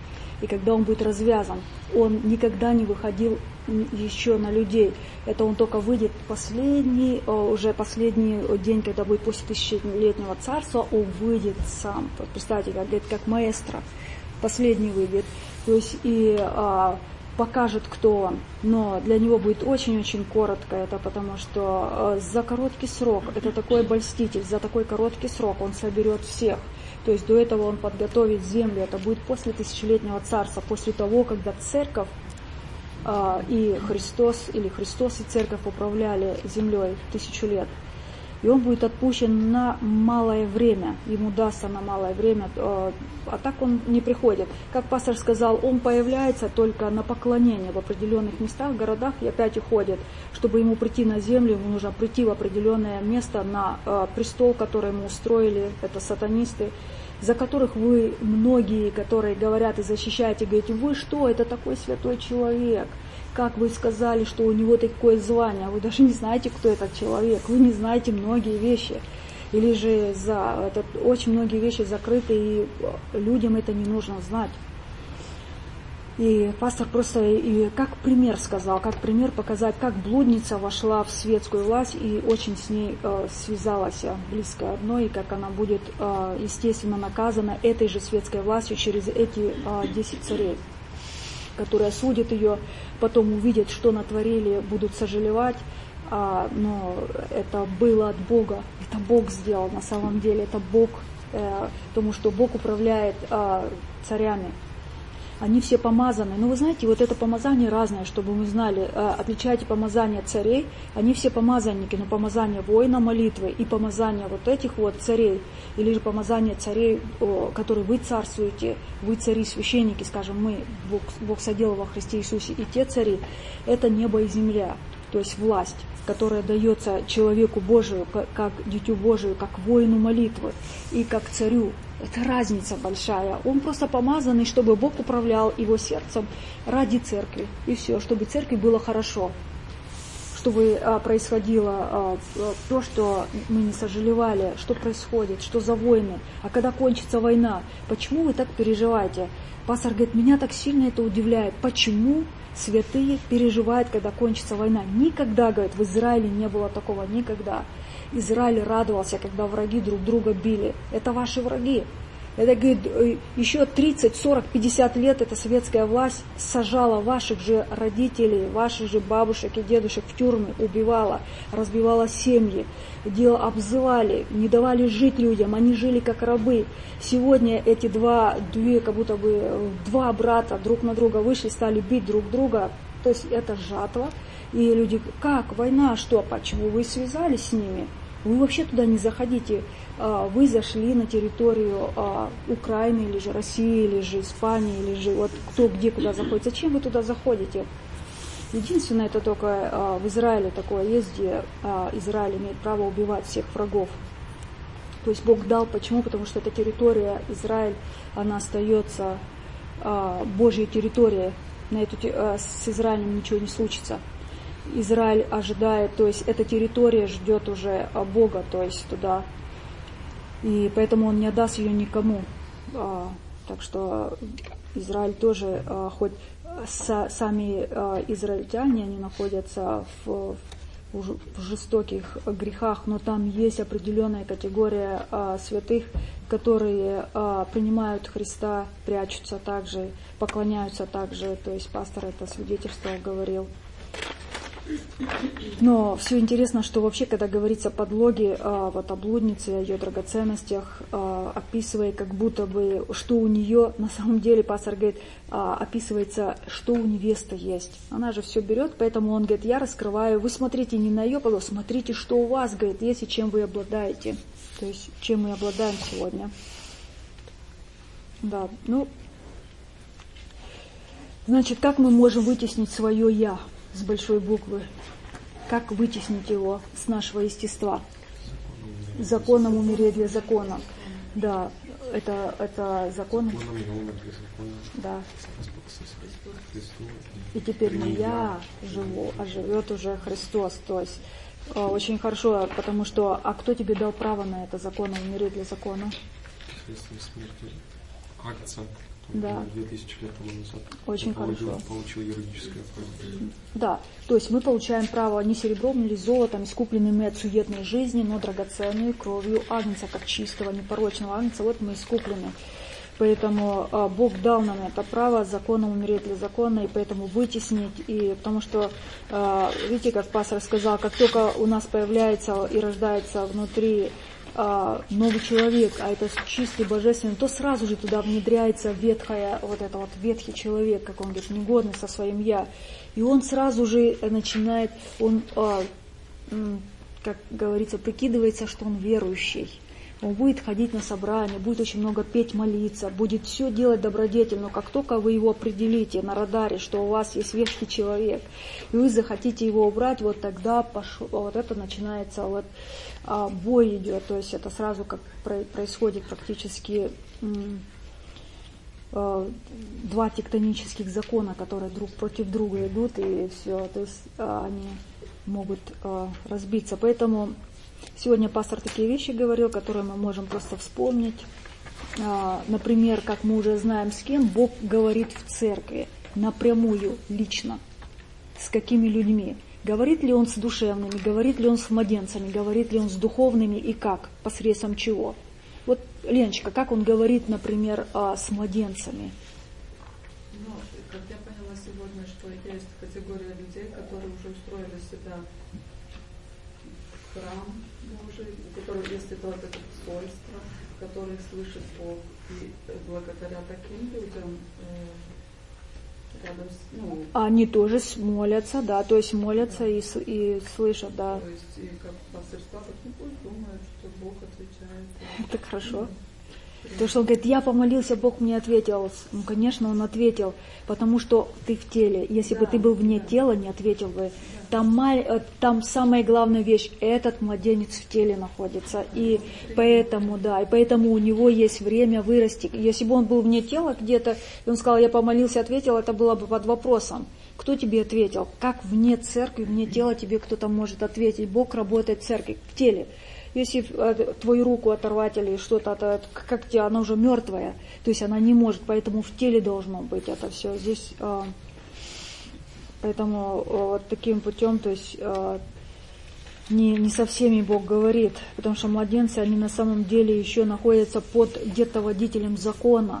и когда он будет развязан, он никогда не выходил еще на людей. Это он только выйдет последний, уже последний день, когда будет после тысячелетнего царства, он выйдет сам. Представьте, как, как маэстро, последний выйдет. То есть и а, покажет, кто он. Но для него будет очень-очень коротко это, потому что а, за короткий срок, это такой обольститель, за такой короткий срок он соберет всех. То есть до этого он подготовит землю. Это будет после тысячелетнего царства, после того, когда церковь а, и Христос, или Христос и церковь управляли землей тысячу лет. И он будет отпущен на малое время, ему дастся на малое время, а так он не приходит. Как пастор сказал, он появляется только на поклонение в определенных местах, городах, и опять уходит. Чтобы ему прийти на землю, ему нужно прийти в определенное место, на престол, который ему устроили, это сатанисты, за которых вы, многие, которые говорят и защищаете, говорите, вы что, это такой святой человек. Как вы сказали, что у него такое звание, вы даже не знаете, кто этот человек, вы не знаете многие вещи. Или же за это, очень многие вещи закрыты, и людям это не нужно знать. И пастор просто и как пример сказал, как пример показать, как блудница вошла в светскую власть и очень с ней э, связалась близко одной, и как она будет, э, естественно, наказана этой же светской властью через эти э, десять царей, которые осудят ее, потом увидят, что натворили, будут сожалевать, а, но это было от Бога, это Бог сделал на самом деле, это Бог, э, потому что Бог управляет э, царями. Они все помазаны. Но вы знаете, вот это помазание разное, чтобы мы знали, э, отличайте помазание царей, они все помазанники, но помазание воина молитвы и помазание вот этих вот царей, или же помазание царей, о, которые вы царствуете, вы цари, священники, скажем, мы, Бог, Бог соделал во Христе Иисусе, и те цари, это небо и земля, то есть власть, которая дается человеку Божию, как, как дитю Божию, как воину молитвы и как царю. Это разница большая. Он просто помазанный, чтобы Бог управлял его сердцем ради церкви. И все, чтобы церкви было хорошо. Чтобы а, происходило а, то, что мы не сожалевали, что происходит, что за войны. А когда кончится война, почему вы так переживаете? Пастор говорит, меня так сильно это удивляет. Почему святые переживают, когда кончится война? Никогда, говорит, в Израиле не было такого, никогда. Израиль радовался, когда враги друг друга били. Это ваши враги. Это, говорит, еще тридцать, сорок, пятьдесят лет эта советская власть сажала ваших же родителей, ваших же бабушек и дедушек в тюрьмы, убивала, разбивала семьи, дело обзывали, не давали жить людям, они жили как рабы. Сегодня эти два, две, как будто бы два брата друг на друга вышли, стали бить друг друга. То есть это жатва. И люди, как, война, что, почему вы связались с ними? Вы вообще туда не заходите. Вы зашли на территорию Украины, или же России, или же Испании, или же вот кто где куда заходит. Зачем вы туда заходите? Единственное, это только в Израиле такое есть, где Израиль имеет право убивать всех врагов. То есть Бог дал. Почему? Потому что эта территория, Израиль, она остается Божьей территорией. На эту, с Израилем ничего не случится. Израиль ожидает, то есть эта территория ждет уже Бога, то есть туда. И поэтому он не отдаст ее никому. Так что Израиль тоже, хоть сами израильтяне, они находятся в, в жестоких грехах, но там есть определенная категория святых, которые принимают Христа, прячутся также, поклоняются также. То есть пастор это свидетельство говорил. Но все интересно, что вообще, когда говорится о подлоге, вот о блуднице, о ее драгоценностях, описывая как будто бы, что у нее, на самом деле, пастор говорит, описывается, что у невесты есть. Она же все берет, поэтому он говорит, я раскрываю, вы смотрите не на ее подлог, смотрите, что у вас, говорит, есть и чем вы обладаете. То есть, чем мы обладаем сегодня. Да, ну, значит, как мы можем вытеснить свое «я» с большой буквы? Как вытеснить его с нашего естества? Законом умереть для закона. Да, это, это закон. Да. И теперь не я живу, а живет уже Христос. То есть очень хорошо, потому что, а кто тебе дал право на это, законом умереть для закона? Следствие смерти акция. Да. две тысячи лет тому назад. Очень получил, хорошо. Получил юридическое право. Да, то есть мы получаем право не серебром, не золотом, искупленные мы от суетной жизни, но драгоценной кровью Агнца, как чистого, непорочного Агнца, вот мы искуплены. Поэтому а, Бог дал нам это право законом умереть для закона, и поэтому вытеснить, и потому что, а, видите, как пастор сказал, как только у нас появляется и рождается внутри новый человек, а это чистый, божественный, то сразу же туда внедряется ветхая, вот это вот ветхий человек, как он говорит, негодный со своим «я». И он сразу же начинает, он, как говорится, прикидывается, что он верующий. Он будет ходить на собрания, будет очень много петь, молиться, будет все делать добродетельно, но как только вы его определите на радаре, что у вас есть ветхий человек, и вы захотите его убрать, вот тогда пошло, вот это начинается, вот а, бой идет, то есть это сразу как происходит практически м, а, два тектонических закона, которые друг против друга идут, и все, то есть а, они могут а, разбиться, поэтому сегодня пастор такие вещи говорил, которые мы можем просто вспомнить. Например, как мы уже знаем, с кем Бог говорит в церкви, напрямую, лично, с какими людьми. Говорит ли Он с душевными, говорит ли Он с младенцами, говорит ли Он с духовными и как, посредством чего. Вот, Леночка, как Он говорит, например, с младенцами? Ну, как я поняла сегодня, что есть категория людей, которые уже устроили себя храм Божий, у которых есть это, вот это посольство, которых слышит Бог. И благодаря таким людям э, рядом с... Ну, они тоже молятся, да, то есть молятся да. и, и слышат, да. То есть, и как пастор сказал, ну пусть думают, что Бог отвечает. Так хорошо. Потому что он говорит, я помолился, Бог мне ответил. Ну, конечно, он ответил, потому что ты в теле. Если да, бы ты был вне да. тела, не ответил бы. Там, там самая главная вещь, этот младенец в теле находится. И поэтому, да, и поэтому у него есть время вырасти. Если бы он был вне тела где-то, и он сказал, я помолился, ответил, это было бы под вопросом. Кто тебе ответил? Как вне церкви, вне тела тебе кто-то может ответить? Бог работает в церкви, в теле. Если твою руку оторвать или что-то, как тебя, она уже мертвая, то есть она не может, поэтому в теле должно быть это все. Здесь, поэтому вот таким путем, то есть не, не со всеми Бог говорит, потому что младенцы, они на самом деле еще находятся под где-то водителем закона.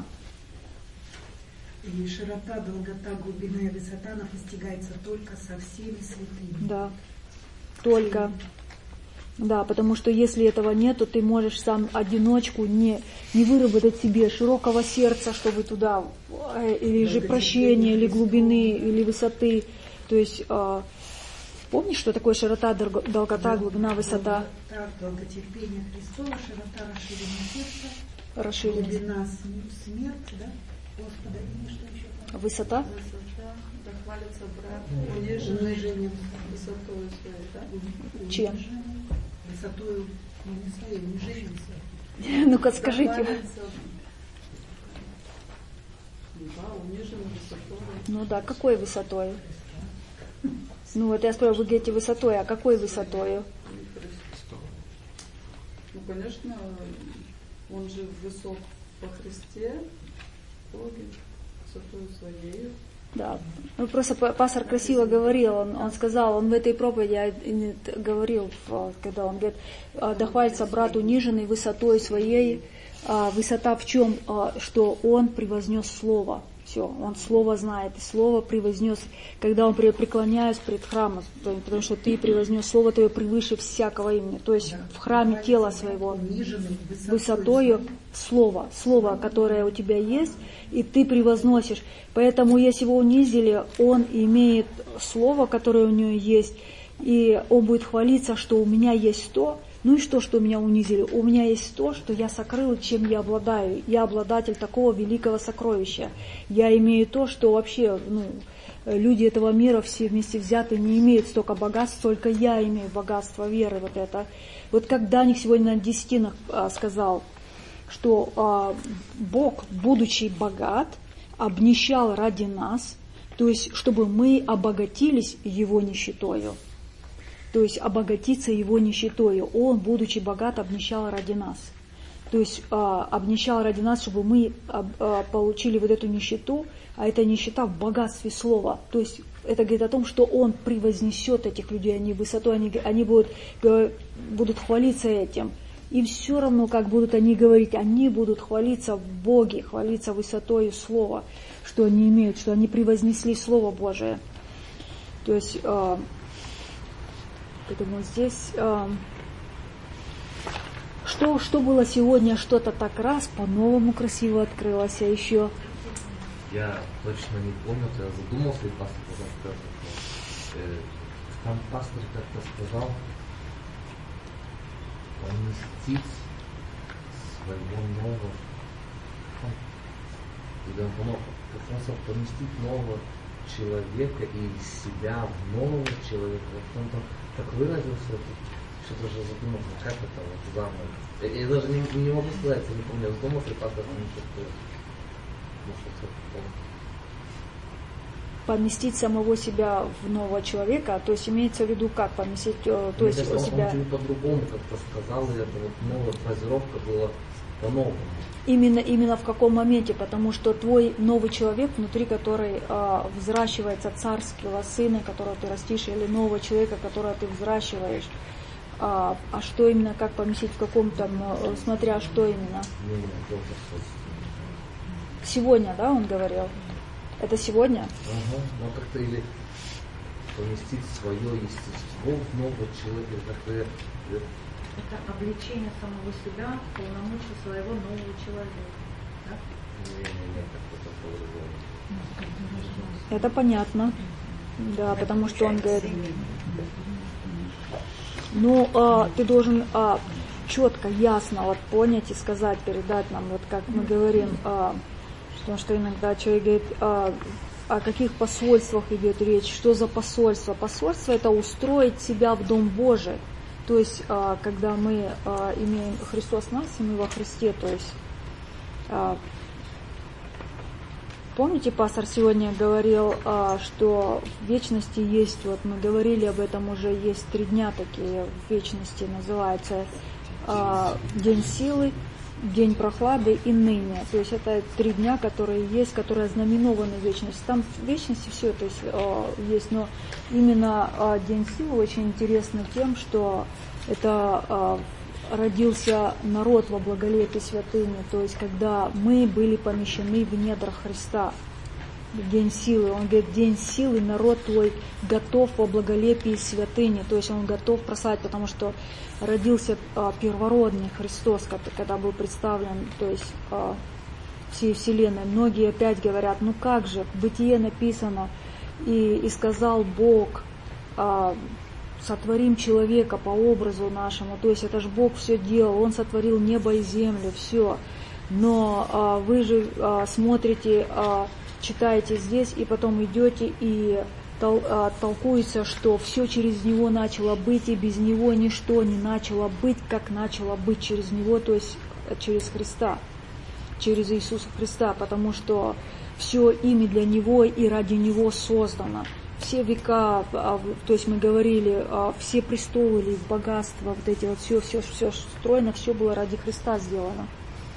И широта, долгота, глубина и высота, она постигается только со всеми святыми. Да, только... Да, потому что если этого нет, то ты можешь сам одиночку не, не выработать себе широкого сердца, чтобы туда, или же прощения, или глубины, или высоты. То есть, Помнишь, что такое широта, долгота, глубина, высота? Так, долготерпение Христова, широта, расширение сердца, Расширение. глубина смерти, да? Господа, и что еще? Высота? Высота, да хвалится брат, унижением, высотою своей, да? Чем? Высотою, ну, не своей, унижением своей. Ну-ка скажите. Хвалится, да, униженным высотой. Ну да, какой высотой? Ну вот я спрашиваю, вы говорите высотой, а какой высотой? Ну, конечно, он же высок во Христе, Боге, высотою своей. Да. Ну просто пастор красиво говорил, он, он сказал, он в этой проповеди говорил, когда он говорит, да хвалится брат униженный высотой своей. Высота в чем? Что он превознес слово. Все, он слово знает, и слово превознес, когда он преклоняется пред храмом, потому что ты превознес слово твое превыше всякого имени, то есть в храме тела своего, высотою слова, слово, которое у тебя есть, и ты превозносишь. Поэтому, если его унизили, он имеет слово, которое у него есть, и он будет хвалиться, что у меня есть то. Ну и что, что меня унизили? У меня есть то, что я сокрыл, чем я обладаю. Я обладатель такого великого сокровища. Я имею то, что вообще ну, люди этого мира все вместе взятые не имеют столько богатств, только я имею богатство веры. Вот это. Вот как Даник сегодня на десятинах а, сказал, что а, Бог, будучи богат, обнищал ради нас, то есть чтобы мы обогатились Его нищетою. То есть обогатиться Его нищетою. Он, будучи богат, обнищал ради нас. То есть а, обнищал ради нас, чтобы мы а, а, получили вот эту нищету, а эта нищета в богатстве слова. То есть это говорит о том, что Он превознесет этих людей, они высотой, они, они будут, будут хвалиться этим. И все равно, как будут они говорить, они будут хвалиться в Боге, хвалиться высотой слова, что они имеют, что они превознесли Слово Божие. То есть... А, Поэтому здесь, э, что, что было сегодня, что-то так раз, по-новому красиво открылось, а еще... Я точно не помню, я задумался, и пастор сказал, э, там пастор как-то сказал, поместить своего нового, или он помог, как раз поместить нового человека и себя в нового человека. Вот он там так выразился, что-то же задумался, как это вот заново. Я, я даже не, не могу сказать, я не помню, я задумался, и пастор не чувствует. Ну, что-то помню. Поместить самого себя в нового человека, то есть имеется в виду как поместить, то Мне есть кажется, у себя... Он по-другому как-то сказал, и это вот новая фразировка была по-новому. Именно, именно в каком моменте, потому что твой новый человек, внутри который э, взращивается царского сына, которого ты растишь, или нового человека, которого ты взращиваешь, а, а что именно, как поместить в каком-то, э, смотря что именно? Сегодня, да, он говорил? Это сегодня? Ага, ну как-то или поместить свое естество в нового человека, как-то... Это обличение самого себя в полномочия своего нового человека. Да? Это понятно. Да, потому что он говорит, ну, а, ты должен а, четко, ясно вот понять и сказать, передать нам, вот как мы говорим, а, потому что иногда человек говорит, а, о каких посольствах идет речь, что за посольство. Посольство — это устроить себя в Дом Божий. То есть, когда мы имеем Христос нас, и мы во Христе, то есть, помните, пастор сегодня говорил, что в вечности есть, вот мы говорили об этом уже, есть три дня такие в вечности, называется день силы, день прохлады и ныне. То есть это три дня, которые есть, которые ознаменованы вечностью. Там в вечности все это есть, есть, но именно день силы очень интересный тем, что это родился народ во благолепии святыни, то есть когда мы были помещены в недрах Христа. День силы, он говорит, день силы, народ твой готов во благолепии святыни, то есть он готов прославить, потому что родился а, первородный Христос, когда был представлен, то есть а, всей вселенной. Многие опять говорят, ну как же, в Бытие написано, и, и сказал Бог, а, сотворим человека по образу нашему, то есть это же Бог все делал, Он сотворил небо и землю, все. Но а, вы же а, смотрите, а, читаете здесь, и потом идете и тол, а, толкуется, что все через Него начало быть, и без Него ничто не начало быть, как начало быть через Него, то есть через Христа, через Иисуса Христа, потому что все ими для Него и ради Него создано. Все века, то есть мы говорили, все престолы или богатства, вот эти вот все, все, все стройно, все было ради Христа сделано.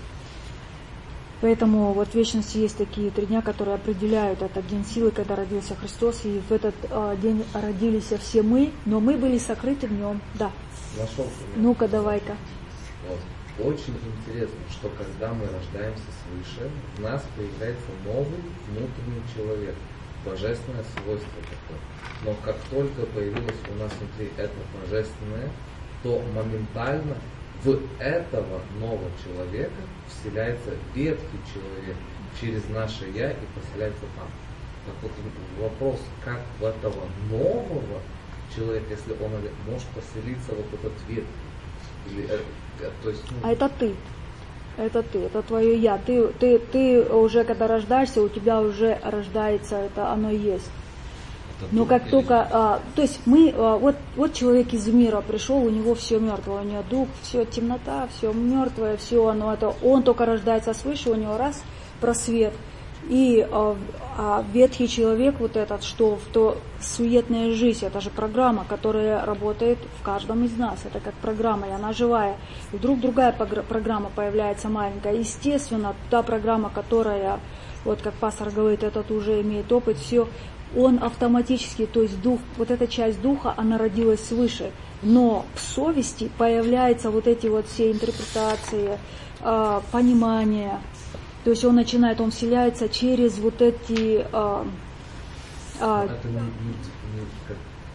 Поэтому вот в вечности есть такие три дня, которые определяют этот день силы, когда родился Христос, и в этот а, день родились все мы, но мы были сокрыты в нем. Да. Нашел. Ну-ка, давай-ка. Вот. Очень интересно, что когда мы рождаемся свыше, в нас появляется новый внутренний человек. Божественное свойство такое. Но как только появилось у нас внутри это божественное, то моментально в этого нового человека вселяется ветхий человек через наше «я» и поселяется там. Так вот вопрос, как в этого нового человека, если он может поселиться вот этот ветхий? Или, то есть, ну... А это ты. Это ты, это твое я. Ты, ты, ты уже когда рождаешься, у тебя уже рождается, это оно есть. Это Но как только, а, то есть мы, а, вот, вот человек из мира пришел, у него все мертвое, у него дух, все темнота, все мертвое, все оно, это он только рождается свыше, у него раз просвет. И а, а ветхий человек вот этот, что в то суетная жизнь, это же программа, которая работает в каждом из нас, это как программа, и она живая. И вдруг другая программа появляется маленькая. Естественно, та программа, которая, вот как пастор говорит, этот уже имеет опыт, все, он автоматически, то есть дух, вот эта часть духа, она родилась свыше. Но в совести появляются вот эти вот все интерпретации, э, понимания. То есть он начинает, он вселяется через вот эти... А, а, это не, не, не, как,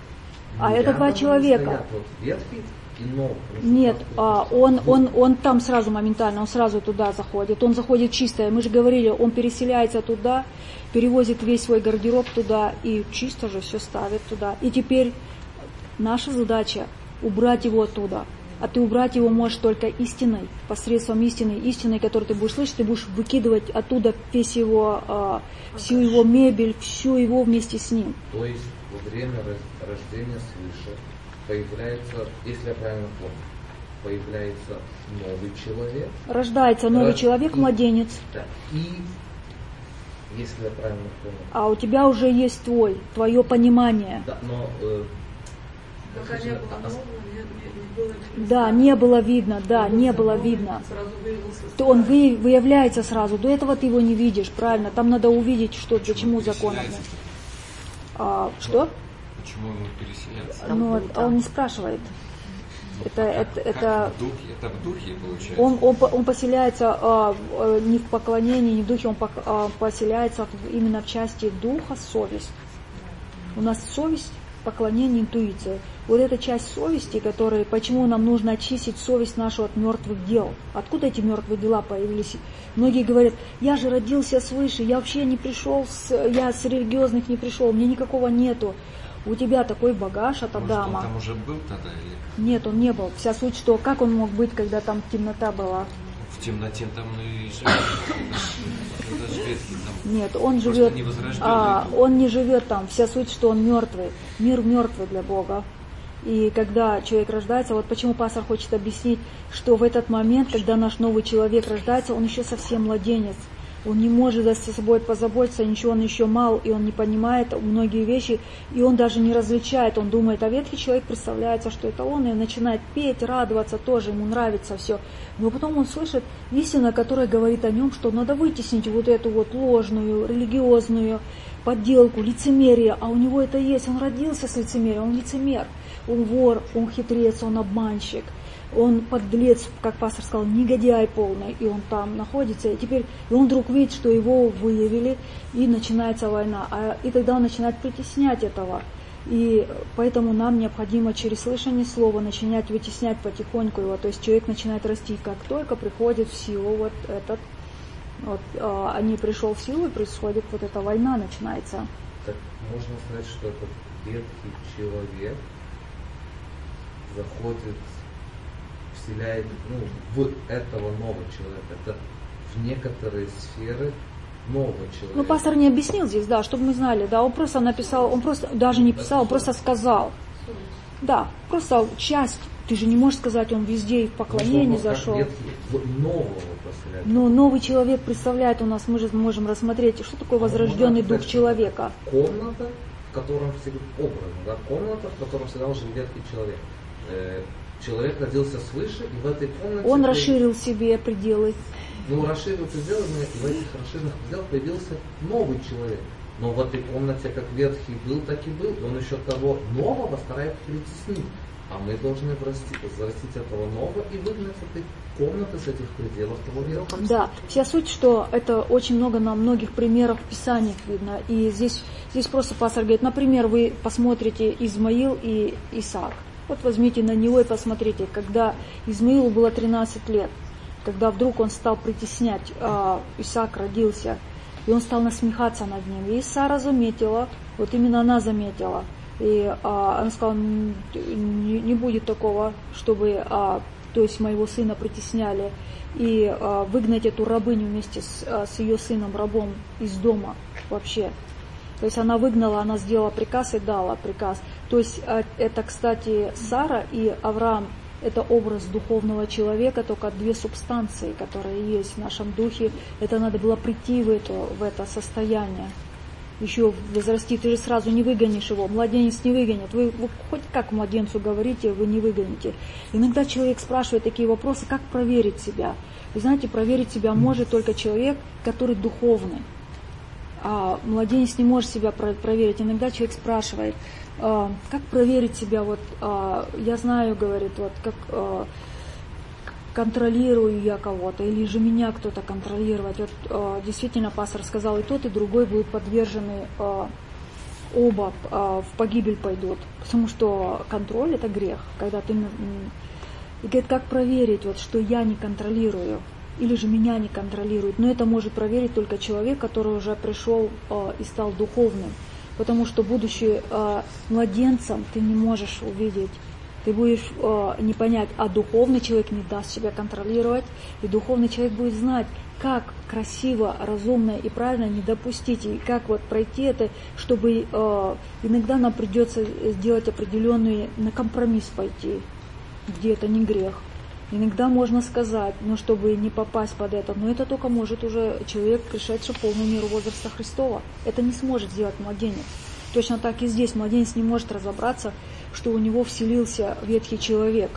а это два человека. Вот ветхий и новый. Нет, а, он, он, он там сразу моментально, он сразу туда заходит. Он заходит чисто. Мы же говорили, он переселяется туда, перевозит весь свой гардероб туда и чисто же все ставит туда. И теперь наша задача убрать его оттуда. А ты убрать его можешь только истиной, посредством истины, истиной, которую ты будешь слышать, ты будешь выкидывать оттуда весь его, э, всю его мебель, всю его вместе с ним. То есть во время рождения свыше появляется, если я правильно помню, появляется новый человек. Рождается новый Рож... человек, и, младенец. Да, и, если я правильно помню. А у тебя уже есть твой, твое понимание. Да, но... Э, Пока не было нового, не, не, не было видно. Да, не было видно, да, не было видно. То он вы, выявляется сразу. До этого ты его не видишь, правильно? Там надо увидеть, что, почему закон. А, что? Почему ему переселяется? Ну, а он не спрашивает. Это, это, это, в духе, это в духе получается? Он, он, он поселяется а, не в поклонении, не в духе, он а, поселяется именно в части духа, совесть. У нас совесть, поклонение, интуиция. Вот эта часть совести, которая, почему нам нужно очистить совесть нашу от мертвых дел. Откуда эти мертвые дела появились? Многие говорят, я же родился свыше, я вообще не пришел, с, я с религиозных не пришел, мне никакого нету. У тебя такой багаж от Адама. Может, он там уже был тогда? Или... Нет, он не был. Вся суть, что как он мог быть, когда там темнота была? В темноте там и живет. Нет, он живет, а, он не живет там. Вся суть, что он мертвый. Мир мертвый для Бога. И когда человек рождается, вот почему пастор хочет объяснить, что в этот момент, когда наш новый человек рождается, он еще совсем младенец. Он не может за собой позаботиться, ничего, он еще мал, и он не понимает многие вещи, и он даже не различает, он думает, а ветхий человек представляется, что это он, и начинает петь, радоваться тоже, ему нравится все. Но потом он слышит истину, которая говорит о нем, что надо вытеснить вот эту вот ложную, религиозную подделку, лицемерие, а у него это есть, он родился с лицемерием, он лицемер, он вор, он хитрец, он обманщик. Он подлец, как пастор сказал, негодяй полный, и он там находится, и теперь и он вдруг видит, что его выявили, и начинается война, а, и тогда он начинает притеснять этого, и поэтому нам необходимо через слышание слова начинать вытеснять потихоньку его, то есть человек начинает расти, как только приходит в силу вот этот Вот, а, а не пришел в силу, и происходит вот эта война, начинается. Так можно сказать, что этот ветхий человек заходит, вселяет ну, в этого нового человека. Это в некоторые сферы нового человека. Ну, пастор не объяснил здесь, да, чтобы мы знали, да, он просто написал, он просто даже не писал, он просто сказал. Да, просто часть. Ты же не можешь сказать, он везде и в поклонении зашел. Нового поселяет. Но новый человек представляет у нас, мы же можем рассмотреть, что такое возрожденный дух человека. Комната, в котором всегда образно, да, комната, в котором всегда жил ветхий человек. Э, человек родился свыше, и в этой комнате... Он расширил себе пределы. Ну, расширил пределы, и в этих расширенных пределах появился новый человек. Но в этой комнате, как ветхий был, так и был. Он еще того нового старается притеснить. А мы должны взрастить, взрастить этого нового и выгнать с этой комнаты, с этих пределов того ветхого. Да, вся суть, что это очень много на многих примерах в Писаниях видно. И здесь, здесь просто пастор говорит, например, вы посмотрите Измаил и Исаак. Вот возьмите на него и посмотрите, когда Измаилу было тринадцать лет, когда вдруг он стал притеснять, э, Исаак родился, и он стал насмехаться над ним. И Сара заметила, вот именно она заметила, и а, она сказала, не, не будет такого, чтобы, а, то есть моего сына притесняли, и а, выгнать эту рабыню вместе с, а, с ее сыном, рабом, из дома вообще. То есть она выгнала, она сделала приказ и дала приказ. То есть а, это, кстати, Сара и Авраам, это образ духовного человека, только две субстанции, которые есть в нашем духе. Это надо было прийти в это, в это состояние. Еще возрасти, ты же сразу не выгонишь его, младенец не выгонит. Вы, вы хоть как младенцу говорите, вы не выгоните. Иногда человек спрашивает такие вопросы, как проверить себя. Вы знаете, проверить себя может только человек, который духовный. А младенец не может себя проверить. Иногда человек спрашивает, а, как проверить себя, вот а, я знаю, говорит, вот как а, контролирую я кого-то, или же меня кто-то контролировать. Вот а, действительно пастор сказал, и тот, и другой будут подвержены, а, оба а, в погибель пойдут, потому что контроль это грех, когда ты, и говорит, как проверить, вот, что я не контролирую, или же меня не контролируют. Но это может проверить только человек, который уже пришел э, и стал духовным. Потому что, будучи э, младенцем, ты не можешь увидеть, ты будешь э, не понять, а духовный человек не даст себя контролировать, и духовный человек будет знать, как красиво, разумно и правильно не допустить, и как вот пройти это, чтобы э, иногда нам придется сделать определенный, на компромисс пойти, где это не грех. Иногда можно сказать, но чтобы не попасть под это, но это только может уже человек, пришедший в полную меру возраста Христова. Это не сможет сделать младенец. Точно так и здесь младенец не может разобраться, что у него вселился ветхий человек.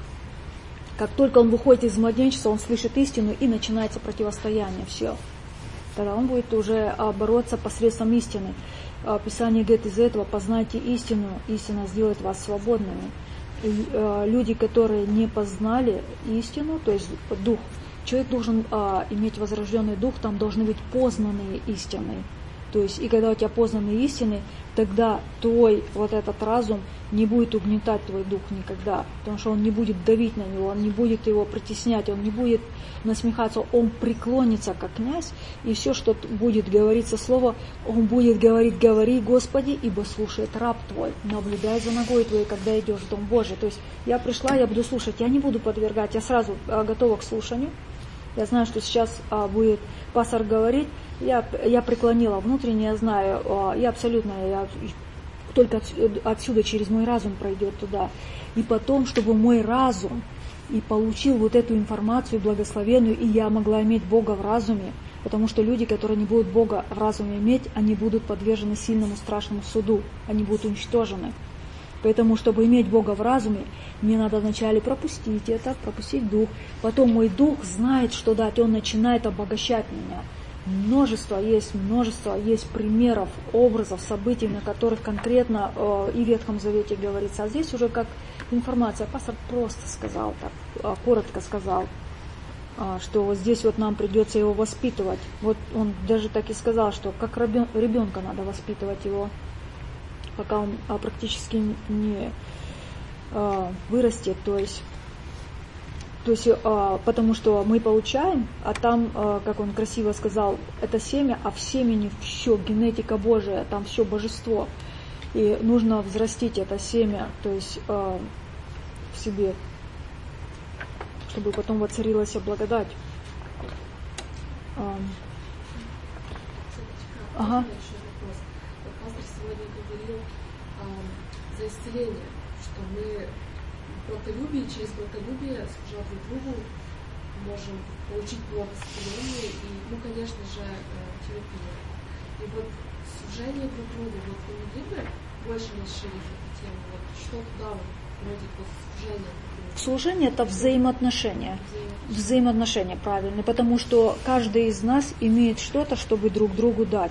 Как только он выходит из младенчества, он слышит истину и начинается противостояние. Все. Тогда он будет уже бороться посредством истины. Писание говорит, из этого познайте истину, истина сделает вас свободными. И, э, люди, которые не познали истину, то есть дух, человек должен э, иметь возрожденный дух, там должны быть познанные истины. То есть, и когда у тебя познанные истины, тогда твой вот этот разум не будет угнетать твой дух никогда, потому что он не будет давить на него, он не будет его притеснять, он не будет насмехаться, он преклонится как князь, и все, что будет говориться слово, он будет говорить, говори, Господи, ибо слушает раб твой, наблюдай за ногой твоей, когда идешь в Дом Божий. То есть я пришла, я буду слушать, я не буду подвергать, я сразу а, готова к слушанию. Я знаю, что сейчас а, будет пастор говорить, я, я преклонила внутренне, я знаю, а, я абсолютно, я только отсюда через мой разум пройдет туда. И потом, чтобы мой разум и получил вот эту информацию благословенную, и я могла иметь Бога в разуме, потому что люди, которые не будут Бога в разуме иметь, они будут подвержены сильному страшному суду, они будут уничтожены. Поэтому, чтобы иметь Бога в разуме, мне надо вначале пропустить это, пропустить дух. Потом мой дух знает, что дать, он начинает обогащать меня. Множество есть, множество есть примеров, образов, событий, на которых конкретно э, и в Ветхом Завете говорится. А здесь уже как информация. Пастор просто сказал, так, э, коротко сказал, э, что вот здесь вот нам придется его воспитывать. Вот он даже так и сказал, что как ребенка надо воспитывать его, пока он а, практически не а, вырастет. То есть, То есть, а, потому что мы получаем, а там, а, как он красиво сказал, это семя, а в семени все, генетика Божия, там все божество. И нужно взрастить это семя, то есть а, в себе, чтобы потом воцарилась благодать. А, ага. Пастор сегодня говорил а, за исцеление, что мы братолюбие, через братолюбие, служа друг другу, можем получить плод исцеления и, ну, конечно же, терпение. И вот служение друг другу, вот вы могли бы больше расширить эту тему? Вот что туда вот входит, вот служение? Служение – это взаимоотношения. Взаимоотношения, правильно. Потому что каждый из нас имеет что-то, чтобы друг другу дать.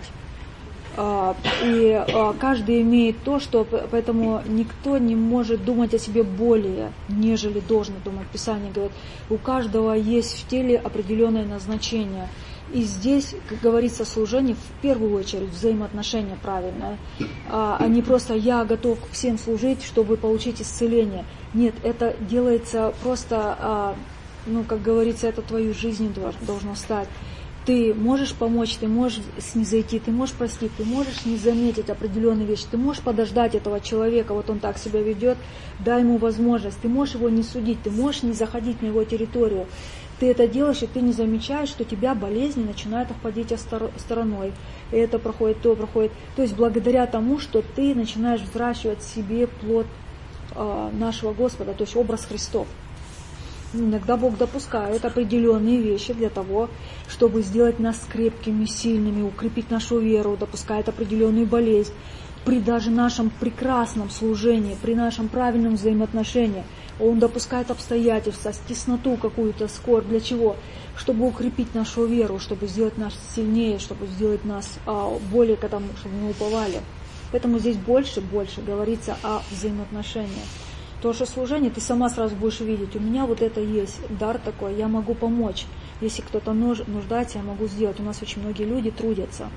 И каждый имеет то, что, поэтому никто не может думать о себе более, нежели должен думать. Писание говорит, у каждого есть в теле определенное назначение. И здесь, как говорится, служение в первую очередь взаимоотношения правильное, а не просто я готов всем служить, чтобы получить исцеление. Нет, это делается просто, ну, как говорится, это твою жизнь должно стать. Ты можешь помочь, ты можешь снизойти, ты можешь простить, ты можешь не заметить определенные вещи, ты можешь подождать этого человека, вот он так себя ведет, дай ему возможность, ты можешь его не судить, ты можешь не заходить на его территорию. Ты это делаешь, и ты не замечаешь, что тебя болезни начинают обходить стороной. И это проходит, то проходит. То есть благодаря тому, что ты начинаешь взращивать в себе плод э, нашего Господа, то есть образ Христов. Иногда Бог допускает определенные вещи для того, чтобы сделать нас крепкими, сильными, укрепить нашу веру, допускает определенную болезнь. При даже нашем прекрасном служении, при нашем правильном взаимоотношении, Он допускает обстоятельства, тесноту какую-то, скорбь. Для чего? Чтобы укрепить нашу веру, чтобы сделать нас сильнее, чтобы сделать нас а, более, когда мы, чтобы мы уповали. Поэтому здесь больше, больше говорится о взаимоотношениях. То, что служение, ты сама сразу будешь видеть, у меня вот это есть, дар такой, я могу помочь. Если кто-то нуждается, я могу сделать. У нас очень многие люди трудятся.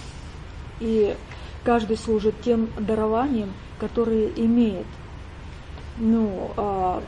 И каждый служит тем дарованием, которое имеет. Ну, а,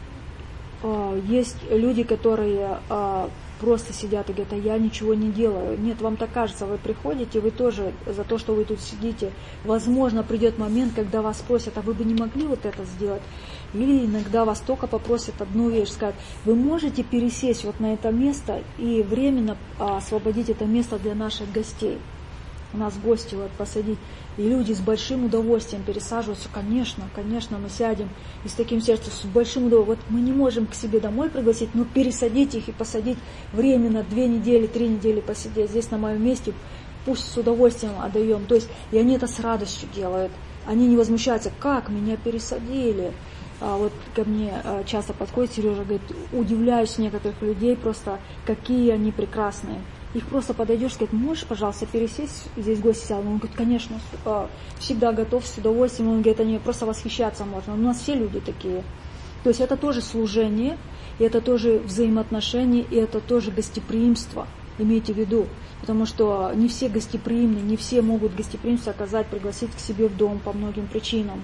а, есть люди, которые а, просто сидят и говорят, а я ничего не делаю. Нет, вам так кажется, вы приходите, вы тоже за то, что вы тут сидите. Возможно, придет момент, когда вас спросят, а вы бы не могли вот это сделать? Или иногда вас только попросят одну вещь, скажут, вы можете пересесть вот на это место и временно а, освободить это место для наших гостей. У нас гости вот посадить. И люди с большим удовольствием пересаживаются. Конечно, конечно, мы сядем. И с таким сердцем, с большим удовольствием. Вот мы не можем к себе домой пригласить, но пересадить их и посадить временно, две недели, три недели посидеть здесь на моем месте. Пусть с удовольствием отдаем. То есть, и они это с радостью делают. Они не возмущаются, как меня пересадили. А вот ко мне часто подходит Сережа, говорит, удивляюсь некоторых людей просто, какие они прекрасные. Их просто подойдешь и сказать, можешь, пожалуйста, пересесть, здесь гость сел. Он говорит, конечно, всегда готов, с удовольствием. Он говорит, они просто восхищаться можно. У нас все люди такие. То есть это тоже служение, и это тоже взаимоотношения, и это тоже гостеприимство. Имейте в виду. Потому что не все гостеприимны, не все могут гостеприимство оказать, пригласить к себе в дом по многим причинам.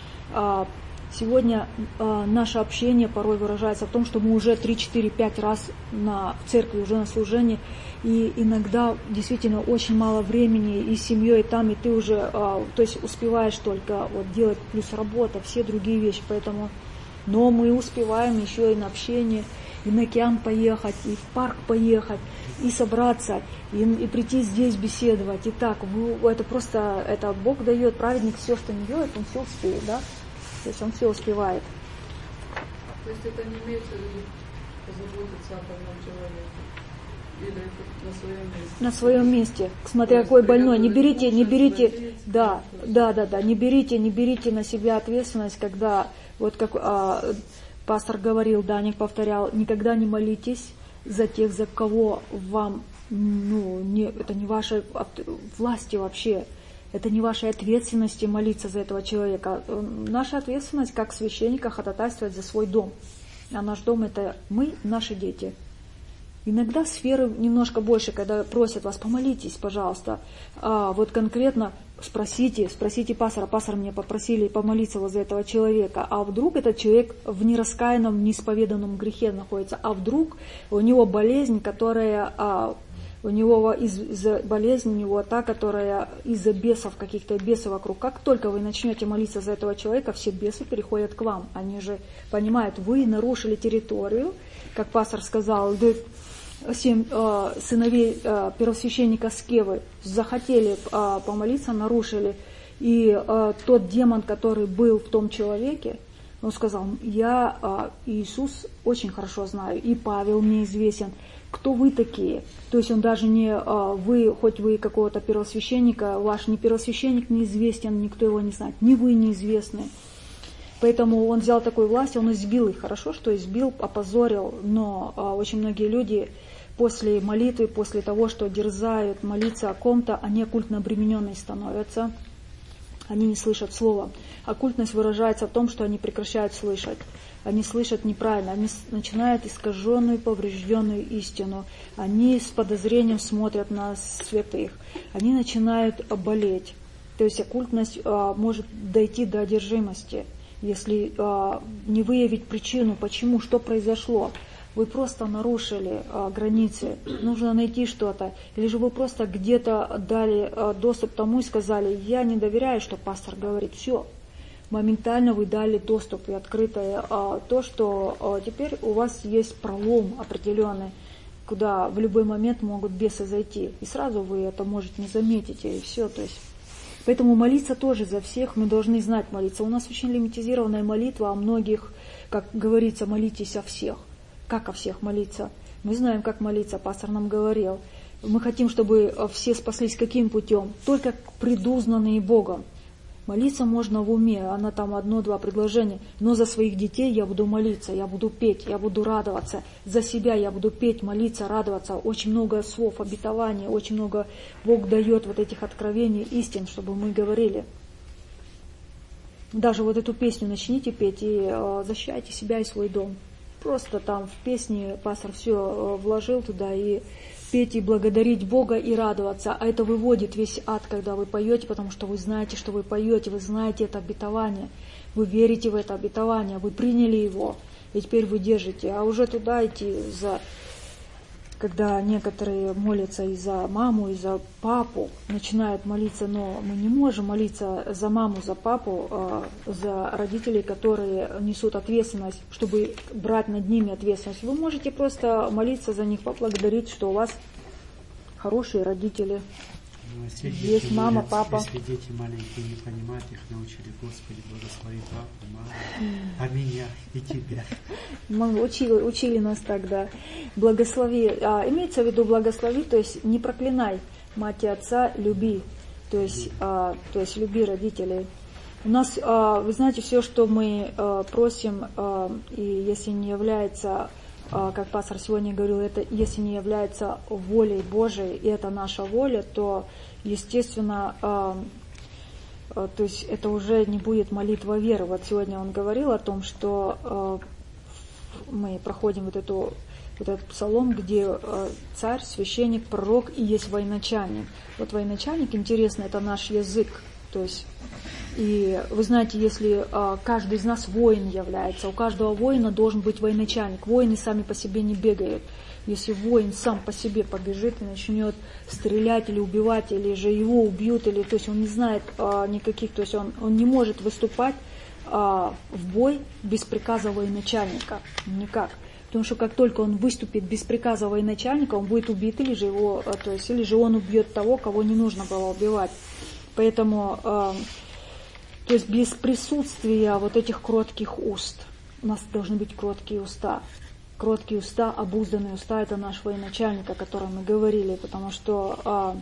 Сегодня э, наше общение порой выражается в том, что мы уже три, четыре, пять раз на, в церкви, уже на служении, и иногда действительно очень мало времени и с семьей, и там, и ты уже, э, то есть успеваешь только вот, делать плюс работа, все другие вещи, поэтому, но мы успеваем еще и на общение, и на океан поехать, и в парк поехать, и собраться, и, и прийти здесь беседовать, и так, это просто, это Бог дает, праведник все, что не делает, он все успеет, да? То есть он все успевает. То есть это не имеется в виду позаботиться о больном человеке? Или на своем месте? На своем месте. Смотря какой больной. Не берите, не берите, да, да, да, да, не берите, не берите на себя ответственность, когда, вот как а, пастор говорил, Даник повторял, никогда не молитесь за тех, за кого вам, ну, не, это не вашей власти вообще. Это не вашей ответственности молиться за этого человека. Наша ответственность, как священника, ходатайствовать за свой дом. А наш дом – это мы, наши дети. Иногда сферы немножко больше, когда просят вас, помолитесь, пожалуйста. А, вот конкретно спросите, спросите пастора, пастор меня попросили помолиться возле этого человека, а вдруг этот человек в нераскаянном, неисповеданном грехе находится, а вдруг у него болезнь, которая, а, у него из, из болезнь у него та, которая из-за бесов, каких-то бесов вокруг. Как только вы начнете молиться за этого человека, все бесы переходят к вам. Они же понимают, вы нарушили территорию, как пастор сказал, семь э, сыновей э, первосвященника Скевы захотели э, помолиться, нарушили. И э, тот демон, который был в том человеке, он сказал, я э, Иисус очень хорошо знаю, и Павел мне известен. Кто вы такие? То есть он даже не э, вы, хоть вы какого-то первосвященника, ваш не первосвященник неизвестен, никто его не знает, ни вы неизвестны. Поэтому он взял такую власть, он избил их. Хорошо, что избил, опозорил, но э, очень многие люди после молитвы, после того, что дерзают молиться о ком-то, они оккультно обремененные становятся, они не слышат слова. Оккультность выражается в том, что они прекращают слышать. Они слышат неправильно, они начинают искаженную, поврежденную истину. Они с подозрением смотрят на святых. Они начинают болеть. То есть оккультность а, может дойти до одержимости, если а, не выявить причину, почему, что произошло. Вы просто нарушили а, границы, нужно найти что-то. Или же вы просто где-то дали а, доступ тому и сказали, я не доверяю, что пастор говорит. Все, моментально вы дали доступ и открытое а, то, что а, теперь у вас есть пролом определенный, куда в любой момент могут бесы зайти. И сразу вы это можете не заметить, и все. То есть. Поэтому молиться тоже за всех, мы должны знать молиться. У нас очень лимитизированная молитва, а многих, как говорится, молитесь о всех. Как о всех молиться? Мы знаем, как молиться, пастор нам говорил. Мы хотим, чтобы все спаслись каким путем? Только предузнанные Богом. Молиться можно в уме, она там одно-два предложения. Но за своих детей я буду молиться, я буду петь, я буду радоваться. За себя я буду петь, молиться, радоваться. Очень много слов, обетований, очень много Бог дает вот этих откровений, истин, чтобы мы говорили. Даже вот эту песню начните петь и э, защищайте себя и свой дом. Просто там в песне пастор все вложил туда, и петь, и благодарить Бога, и радоваться. А это выводит весь ад, когда вы поете, потому что вы знаете, что вы поете, вы знаете это обетование, вы верите в это обетование, вы приняли его, и теперь вы держите. А уже туда идти, за, когда некоторые молятся и за маму, и за папу, начинают молиться, но мы не можем молиться за маму, за папу, за родителей, которые несут ответственность, чтобы брать над ними ответственность. Вы можете просто молиться за них, поблагодарить, что у вас хорошие родители. Ну, есть мама, молят, папа. Если дети маленькие не понимают, их научили, Господи, благослови папу, маму, а меня и тебя. Мы учили, учили нас тогда. Благослови. А, имеется в виду благослови, то есть не проклинай мать и отца, люби. То есть, а, то есть люби родителей. У нас, а, вы знаете, все, что мы а, просим, а, и если не является, а, как пастор сегодня говорил, это если не является волей Божией, и это наша воля, то, естественно, а, а, то есть это уже не будет молитва веры. Вот сегодня он говорил о том, что а, мы проходим вот, эту, вот этот псалом, где а, царь, священник, пророк и есть военачальник. Вот военачальник, интересно, это наш язык. То есть, и вы знаете, если а, каждый из нас воин является, у каждого воина должен быть военачальник. Воины сами по себе не бегают. Если воин сам по себе побежит и начнет стрелять или убивать, или же его убьют, или, то есть он не знает а, никаких, то есть он, он не может выступать а, в бой без приказа военачальника. Никак. Потому что как только он выступит без приказа военачальника, он будет убит, или же, его, то есть, или же он убьет того, кого не нужно было убивать. Поэтому, э, то есть без присутствия вот этих кротких уст, у нас должны быть кроткие уста. Кроткие уста, обузданные уста, это наш военачальник, о котором мы говорили, потому что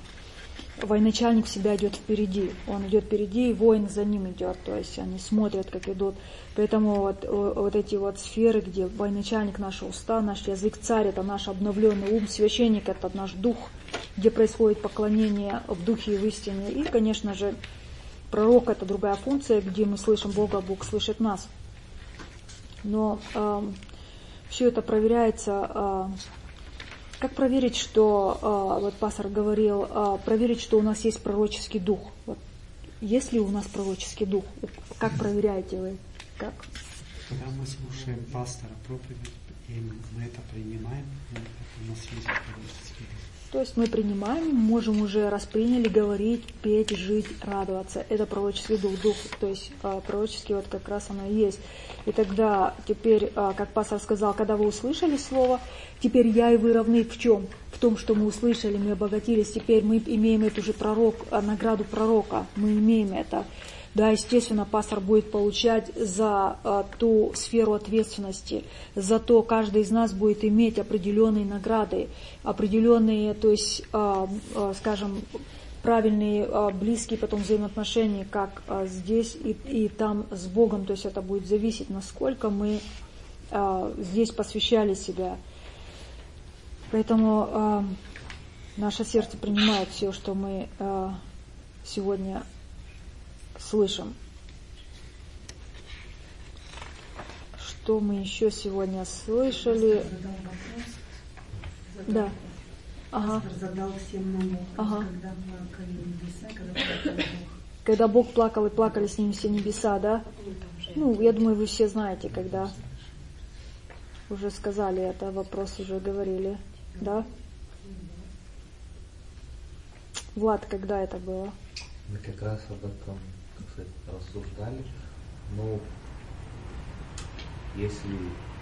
э, военачальник всегда идет впереди. Он идет впереди, и воин за ним идет, то есть они смотрят, как идут. Поэтому вот, вот эти вот сферы, где военачальник наши уста, наш язык, царь, это наш обновленный ум, священник, это наш дух, где происходит поклонение в духе и в истине. И, конечно же, пророк — это другая функция, где мы слышим Бога, а Бог слышит нас. Но э, все это проверяется э, Как проверить, что, вот пастор говорил, проверить, что у нас есть пророческий дух? Вот, есть ли у нас пророческий дух? Как проверяете вы? Как? Когда мы слушаем пастора проповедь, и мы это принимаем, у нас есть пророческий дух. То есть мы принимаем, можем уже расприняли говорить, петь, жить, радоваться. Это пророческий дух, дух, то есть пророческий вот как раз оно и есть. И тогда теперь, как пастор сказал, когда вы услышали слово, теперь я и вы равны в чем? В том, что мы услышали, мы обогатились, теперь мы имеем эту же пророк, награду пророка, мы имеем это. Да, естественно, пастор будет получать за а, ту сферу ответственности, за то каждый из нас будет иметь определенные награды, определенные, то есть, а, а, скажем, правильные, а, близкие потом взаимоотношения, как а, здесь и, и там с Богом, то есть это будет зависеть, насколько мы а, здесь посвящали себя. Поэтому а, наше сердце принимает все, что мы а, сегодня слышим. Что мы еще сегодня слышали? Да. Ага. Задал всем нам вопрос, ага. когда плакали небеса, когда плакал Бог. Когда Бог плакал и плакали с ним все небеса, да? Ну, я думаю, вы все знаете, когда уже сказали это, вопрос уже говорили, да? Влад, когда это было? Мы как раз об этом, как сказать, рассуждали. Но если...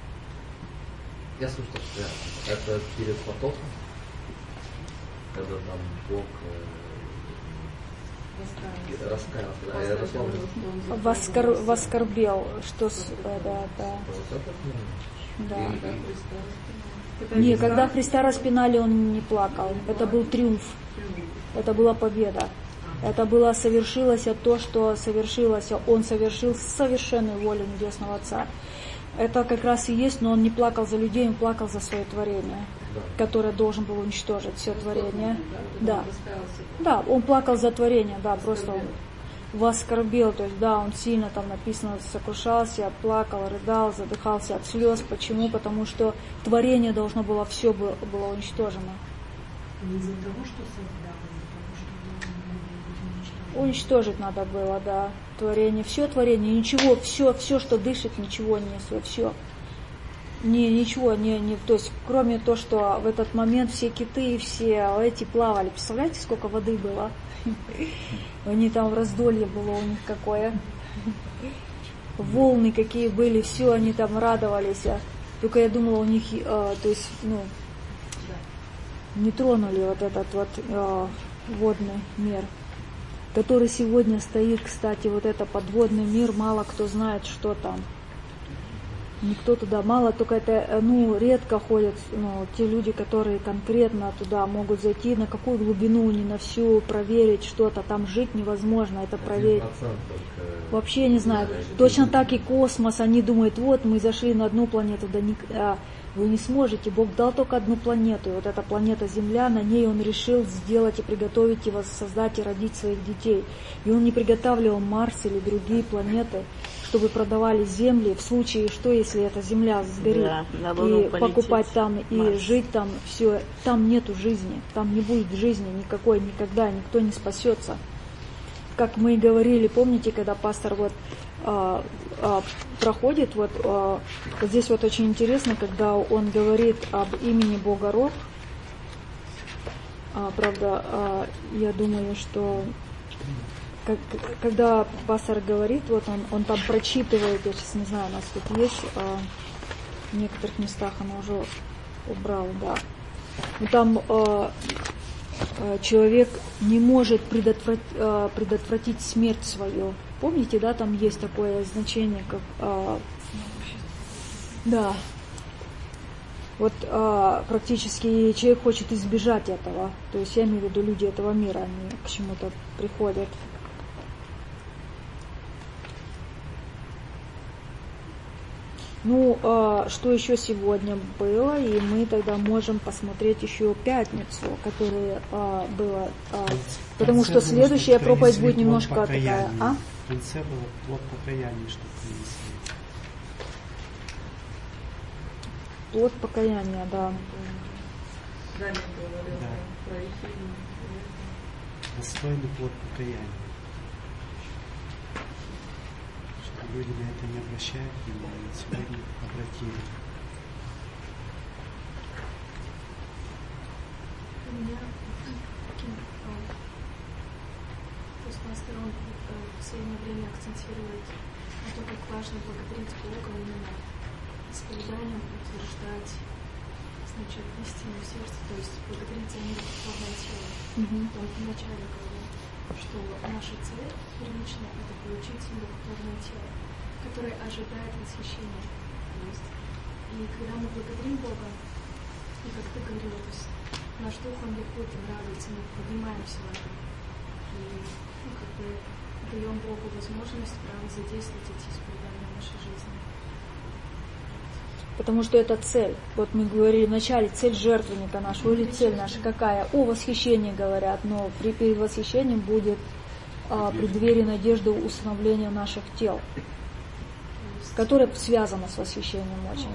Я слышал, что это перед потопом, когда там Бог э, раскаялся. Да, я рассказал. Воскор... Воскорбел, что... С... Да, да, да. Да. Не, когда Христа распинали, он не плакал. Это был триумф. Это была победа. Это было совершилось то, что совершилось. Он совершил совершенную волю Небесного Отца. Это как раз и есть, но он не плакал за людей, он плакал за свое творение, которое должен был уничтожить все творение. Да. Да, он плакал за творение, да, просто он воскорбел, то есть, да, он сильно там написано, сокрушался, плакал, рыдал, задыхался от слез. Почему? Потому что творение должно было все было, было уничтожено. Не из-за того, что создал, а из-за того, что должно было быть уничтожено. Уничтожить надо было, да, творение, все творение, ничего, все, все, что дышит, ничего не несет, все. Не, ничего, не, не, то есть, кроме того, что в этот момент все киты, все эти плавали. Представляете, сколько воды было? Они там в раздолье было у них какое. Волны какие были, все, они там радовались. Только я думала, у них, то есть, ну, не тронули вот этот вот водный мир, который сегодня стоит, кстати, вот это подводный мир, мало кто знает, что там. Никто туда, мало, только это, ну, редко ходят, ну, те люди, которые конкретно туда могут зайти, на какую глубину, не на всю, проверить что-то, там жить невозможно, это проверить. Вообще не знаю. Точно так и космос, они думают, вот мы зашли на одну планету, да не, а, вы не сможете, Бог дал только одну планету, и вот эта планета Земля, на ней Он решил сделать и приготовить, и воссоздать, и родить своих детей. И Он не приготавливал Марс или другие планеты, чтобы продавали земли, в случае, что если эта земля сгорит, да, и покупать там, и Марс. Жить там, все, там нету жизни, там не будет жизни никакой, никогда, никто не спасется. Как мы и говорили, помните, когда пастор вот а, а, проходит, вот, а, вот здесь вот очень интересно, когда он говорит об имени Бога Рог, а, правда, а, я думаю, что Как, когда пастор говорит, вот он, он там прочитывает, я сейчас не знаю, у нас тут есть, а, в некоторых местах она уже убрал, да. Но там а, а, человек не может предотвратить, а, предотвратить смерть свою. Помните, да, там есть такое значение, как, а, да, вот а, практически человек хочет избежать этого. То есть я имею в виду люди этого мира, они к чему-то приходят. Ну, а, что еще сегодня было, и мы тогда можем посмотреть еще пятницу, которая а, была, а, потому что следующая проповедь будет немножко такая, а? В конце было плод покаяния, что принесли. Плод покаяния, да. Далее говорил Да. про Ефимию. Достойный плод покаяния. Что люди на это не обращают внимания, сегодня обратили. У меня таким просто пастор, он в последнее время акцентирует на то, как важно благодарить Бога именно исповеданием, утверждать, значит, истину в сердце, то есть благодарить за мир духовное тело. Мгм. Он вначале говорил, что наша цель первичная — это получить миротворное тело, которое ожидает восхищения. То есть, и когда мы благодарим Бога, и как ты говорила, то есть наш дух, он легко этим радуется, мы поднимаемся в этом. И ну, как бы даем Богу возможность право задействовать эти исповедания в нашей жизни. Потому что это цель. Вот мы говорили вначале, цель жертвенника нашего, или цель наша какая? О восхищении говорят, но при, перед восхищением будет а, преддверие надежды усыновления наших тел, которое связано с восхищением очень.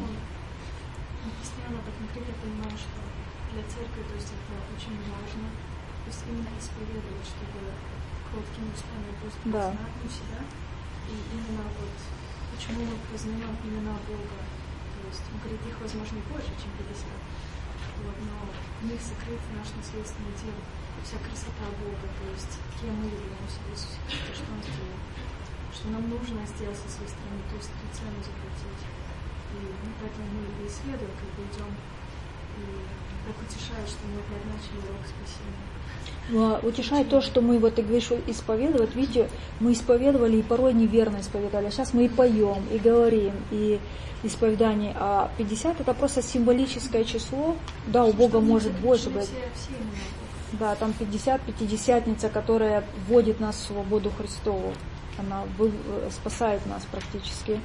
Мы постоянно об этом говорим, я понимаю, что для церкви, то есть это очень важно, то есть именно исповедовать, чтобы кроткими устами просто Да. познать у себя. И именно вот почему мы познаем имена Бога. То есть он говорит, их возможно больше, чем пятьдесят. Вот, но в них сокрыт наш наследственный дел, вся красота Бога, то есть кем мы являемся в Иисусе Христе, что Он сделал. Что нам нужно сделать со своей стороны, то есть эту цену заплатить. И ну, поэтому мы и исследуем, как бы идем. И так утешает, что мы опять начали урок спасения. Но утешает то, что мы, вот ты говоришь, исповедовать, видите, мы исповедовали и порой неверно исповедовали. А сейчас мы и поем, и говорим, и исповедание. А пятьдесят это просто символическое число. Да, у Бога может больше быть. Да, там пятьдесят, пятидесятница, которая вводит нас в свободу Христову. Она спасает нас практически.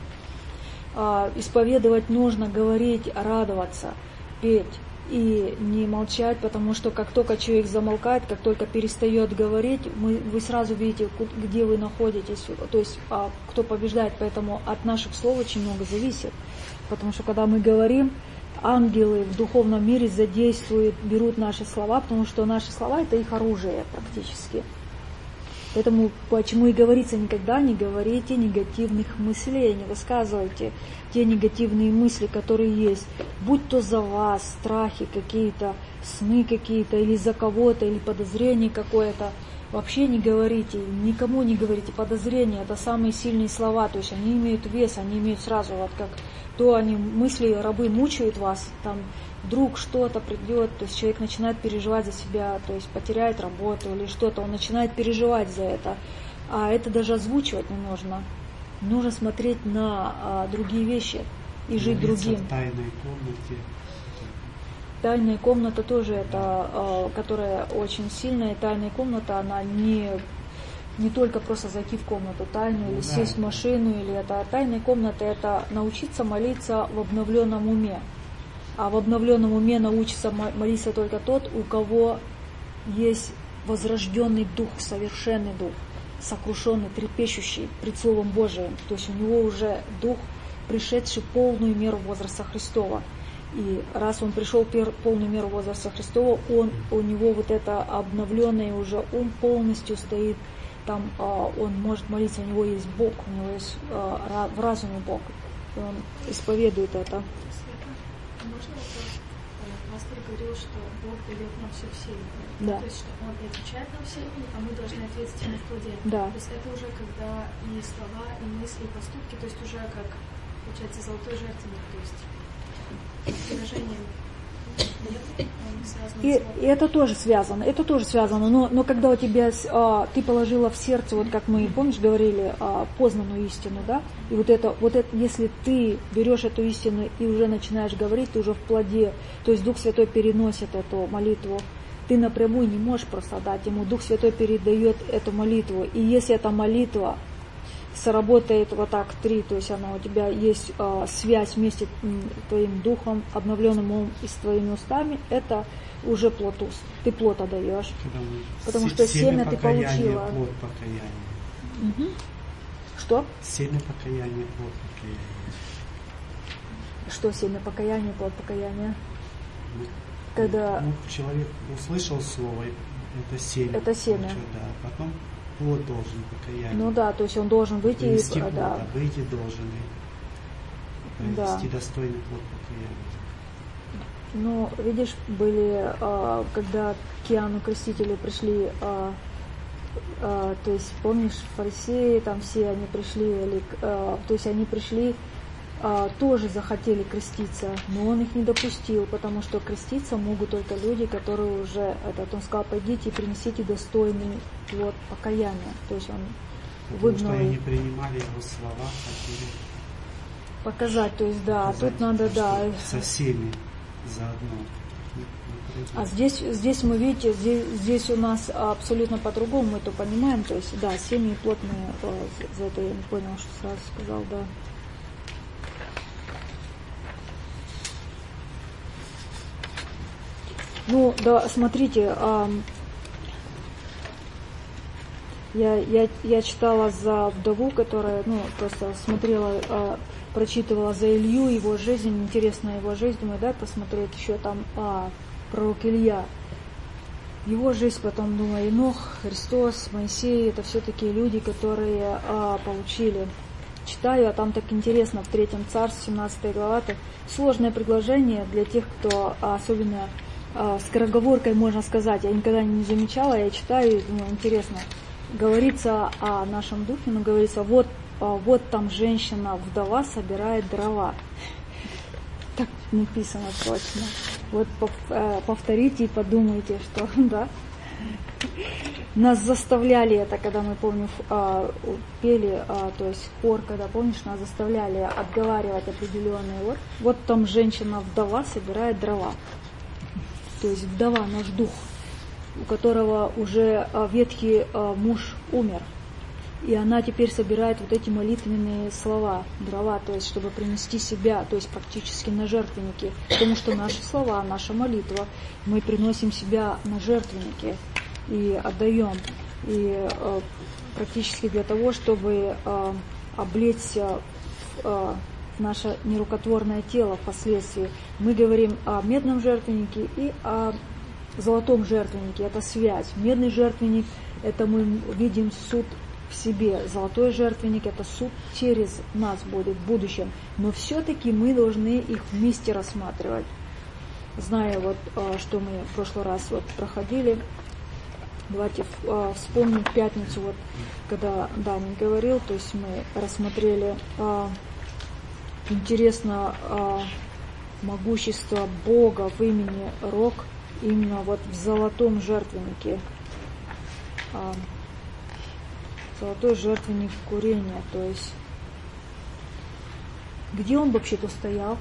А, исповедовать нужно, говорить, радоваться, петь. И не молчать, потому что как только человек замолкает, как только перестает говорить, мы, вы сразу видите, где вы находитесь, то есть а, кто побеждает. Поэтому от наших слов очень много зависит. Потому что когда мы говорим, ангелы в духовном мире задействуют, берут наши слова, потому что наши слова — это их оружие практически. Поэтому почему и говорится, никогда не говорите негативных мыслей, не высказывайте те негативные мысли, которые есть, будь то за вас, страхи какие-то, сны какие-то, или за кого-то, или подозрение какое-то. Вообще не говорите, никому не говорите. Подозрения — это самые сильные слова, то есть они имеют вес, они имеют сразу, вот как то они, мысли, рабы мучают вас, там вдруг что-то придет, то есть человек начинает переживать за себя, то есть потеряет работу или что-то, он начинает переживать за это. А это даже озвучивать не нужно. Нужно смотреть на а, другие вещи и жить другим. В тайной комнате. Тайная комната тоже это, а, которая очень сильная. Тайная комната, она не, не только просто зайти в комнату тайную или Да. сесть в машину, или это. Тайная комната — это научиться молиться в обновленном уме. А в обновленном уме научится молиться только тот, у кого есть возрожденный дух, совершенный дух, сокрушенный, трепещущий пред Словом Божиим. То есть у него уже дух, пришедший полную меру возраста Христова. И раз он пришел в полную меру возраста Христова, он, у него вот это обновленный уже ум полностью стоит, там он может молиться, у него есть Бог, у него есть в разуме Бог, и он исповедует это. Можно вопрос? Пастор говорил, что Бог дает нам все в силе. Да. То есть, что Он отвечает нам в силе, а мы должны ответственно в плоде. Да. То есть это уже когда и слова, и мысли, и поступки, то есть уже как, получается, золотой жертвенник, то есть выражение нет, он связан И, и это тоже связано, это тоже связано, но, но когда у тебя, а, ты положила в сердце, вот как мы, помнишь, говорили, а, познанную истину, да, и вот это, вот это, если ты берешь эту истину и уже начинаешь говорить, ты уже в плоде, то есть Дух Святой переносит эту молитву, ты напрямую не можешь просто дать ему, Дух Святой передает эту молитву, и если эта молитва сработает вот так три, то есть она у тебя есть э, связь вместе с твоим духом, обновленным умом и с твоими устами, это уже плод уст. Ты плод отдаешь. Потому что семя ты получила. Плод покаяния. Угу. Что? Семя покаяния, плод покаяния. Что семя покаяния, плод покаяния? когда ну, человек услышал слово, это семя. Это семя. Получил, да. Потом плод должен покаяние. Ну да, то есть он должен выйти и Принести плод, да. а выйти должен и принести Да. достойный плод покаяния. Ну, видишь, были, а, когда к Иоанну Крестителю пришли, а, а, то есть, помнишь, фарисеи, там все они пришли, или, а, то есть они пришли, а, тоже захотели креститься, но он их не допустил, потому что креститься могут только люди, которые уже, этот, он сказал, пойдите и принесите достойный плод покаяния, то есть он Потому выгнал что они их. принимали его слова, хотели Показать, то есть, да, показать, тут надо, что да. со всеми заодно. А здесь, здесь мы, видите, здесь, здесь у нас абсолютно по-другому мы это понимаем, то есть, да, семьи плотные, э, за это я не понял, что сразу сказал, да. Ну, да, смотрите, э, я, я, я читала за вдову, которая, ну, просто смотрела, э, прочитывала за Илью, его жизнь, интересная его жизнь, думаю, да, посмотреть еще там а, пророк Илья. Его жизнь, потом, думаю, Енох, Христос, Моисей, это все такие люди, которые а, получили. Читаю, а там так интересно, в третьем царстве, семнадцатая глава, так сложное предложение для тех, кто а, особенно а, скороговоркой, можно сказать, я никогда не замечала, я читаю и думаю, интересно. Говорится о нашем духе, но говорится, вот вот там женщина, вдова, собирает дрова. Так написано точно. Вот повторите и подумайте, что, да. Нас заставляли это, когда мы, помню, пели, то есть хор, когда, помнишь, нас заставляли отговаривать определенные вот. Вот там женщина, вдова, собирает дрова. То есть вдова, наш дух, у которого уже ветхий муж умер. И она теперь собирает вот эти молитвенные слова, дрова, то есть чтобы принести себя, то есть практически на жертвенники. Потому что наши слова, наша молитва, мы приносим себя на жертвенники и отдаем. И э, практически для того, чтобы э, облечься э, в наше нерукотворное тело впоследствии. Мы говорим о медном жертвеннике и о золотом жертвеннике. Это связь. Медный жертвенник, это мы видим суд в себе. Золотой жертвенник — это суд через нас будет в будущем. Но все-таки мы должны их вместе рассматривать. Зная, вот, что мы в прошлый раз вот проходили, давайте вспомним пятницу, вот, когда Даня говорил, то есть мы рассмотрели интересно могущество Бога в имени Рог, именно вот в золотом жертвеннике. Золотой жертвенник курения, то есть где он вообще-то стоял?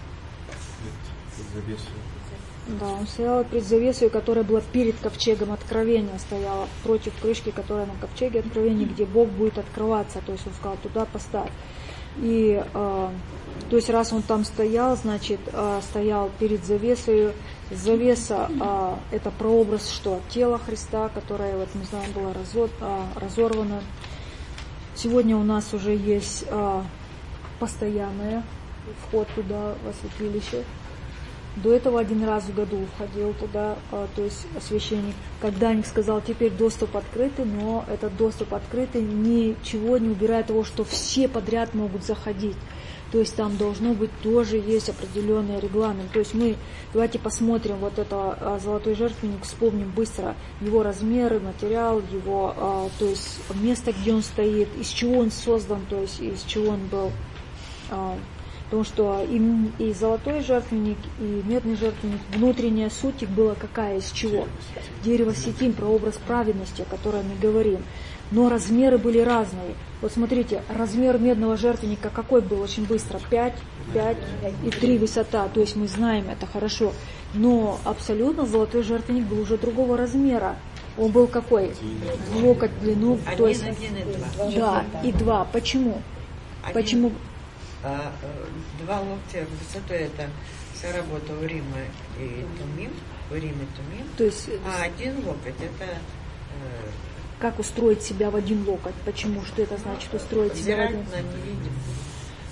Пред завесой. Да, он стоял пред завесой, которая была перед ковчегом откровения, стояла против крышки, которая на ковчеге откровения, где Бог будет открываться, то есть он сказал, туда поставь. И, э, то есть раз он там стоял, значит, э, стоял перед завесой. Завеса э, это прообраз что? Тела Христа, которое, вот мы знаем, было разор, э, разорвано. Сегодня у нас уже есть э, постоянный вход туда, во святилище. До этого один раз в году входил туда, э, то есть священник. Когда-нибудь сказал, теперь доступ открытый, но этот доступ открытый ничего не убирает того, что все подряд могут заходить. То есть там должно быть тоже есть определенный регламент. То есть мы, давайте посмотрим вот это а, золотой жертвенник, вспомним быстро его размеры, материал, его, а, то есть место, где он стоит, из чего он создан, то есть из чего он был. А, потому что и, и золотой жертвенник, и медный жертвенник, внутренняя суть их была какая, из чего? Дерево сетим, прообраз праведности, о котором мы говорим. Но размеры были разные. Вот смотрите, размер медного жертвенника какой был очень быстро? пять, пять и три высота. То есть мы знаем это хорошо. Но абсолютно золотой жертвенник был уже другого размера. Он был какой? В локоть в длину. Один, то есть, один и два. Да, и два. Почему? Один, Почему? А, два локтя в высоту — это вся работа у Рима и Тумим. У Рима и Тумим. То есть, а один локоть — это... Э, как устроить себя в один локоть? Почему? Что это значит устроить себя в один локоть?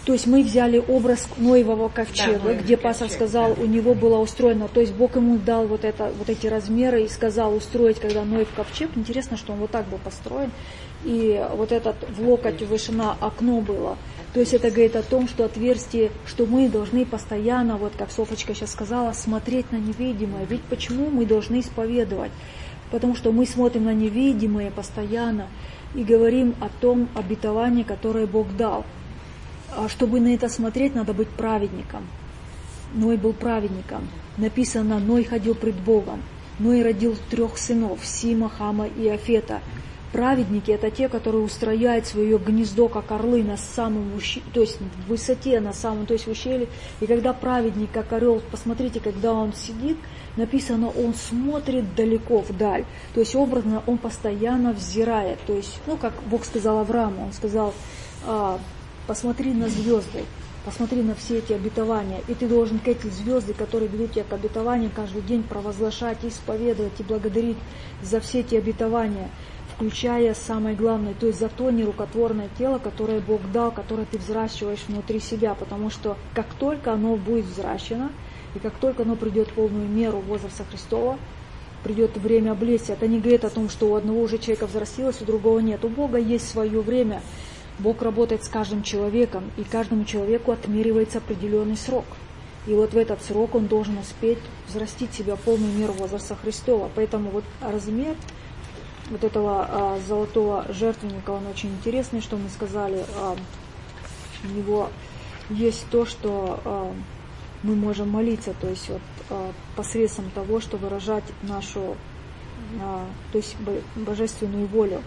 То есть мы взяли образ Ноевого ковчега, да, где пастор ковчег, сказал, да. У него было устроено, то есть Бог ему дал вот, это, вот эти размеры и сказал устроить, когда Ноев ковчег. Интересно, что он вот так был построен. И вот этот в локоть вышина окно было. То есть это говорит о том, что отверстие, что мы должны постоянно, вот как Софочка сейчас сказала, смотреть на невидимое. Ведь почему мы должны исповедовать? Потому что мы смотрим на невидимое постоянно и говорим о том обетовании, которое Бог дал. А чтобы на это смотреть, надо быть праведником. Ной был праведником. Написано, Ной ходил пред Богом. Ной родил трех сынов, Сима, Хама и Афета. Праведники — это те, которые устрояют свое гнездо, как орлы, на самом ущелье, то есть в высоте, на самом, то есть в ущелье. И когда праведник, как орел, посмотрите, когда он сидит, написано, он смотрит далеко вдаль. То есть образно он постоянно взирает. То есть, ну, как Бог сказал Аврааму, он сказал, посмотри на звезды, посмотри на все эти обетования. И ты должен к эти звезды, которые ведут тебя к обетованию, каждый день провозглашать, исповедовать и благодарить за все эти обетования, включая самое главное, то есть за то нерукотворное тело, которое Бог дал, которое ты взращиваешь внутри себя, потому что как только оно будет взращено, и как только оно придет в полную меру возраста Христова, придет время облесия, это не говорит о том, что у одного уже человека взрастилось, у другого нет. У Бога есть свое время. Бог работает с каждым человеком, и каждому человеку отмеривается определенный срок. И вот в этот срок он должен успеть взрастить себя в полную меру возраста Христова. Поэтому вот размер вот этого а, золотого жертвенника, он очень интересный, что мы сказали. А, у него есть то, что а, мы можем молиться, то есть вот, а, посредством того, что выражать нашу, а, то есть божественную волю.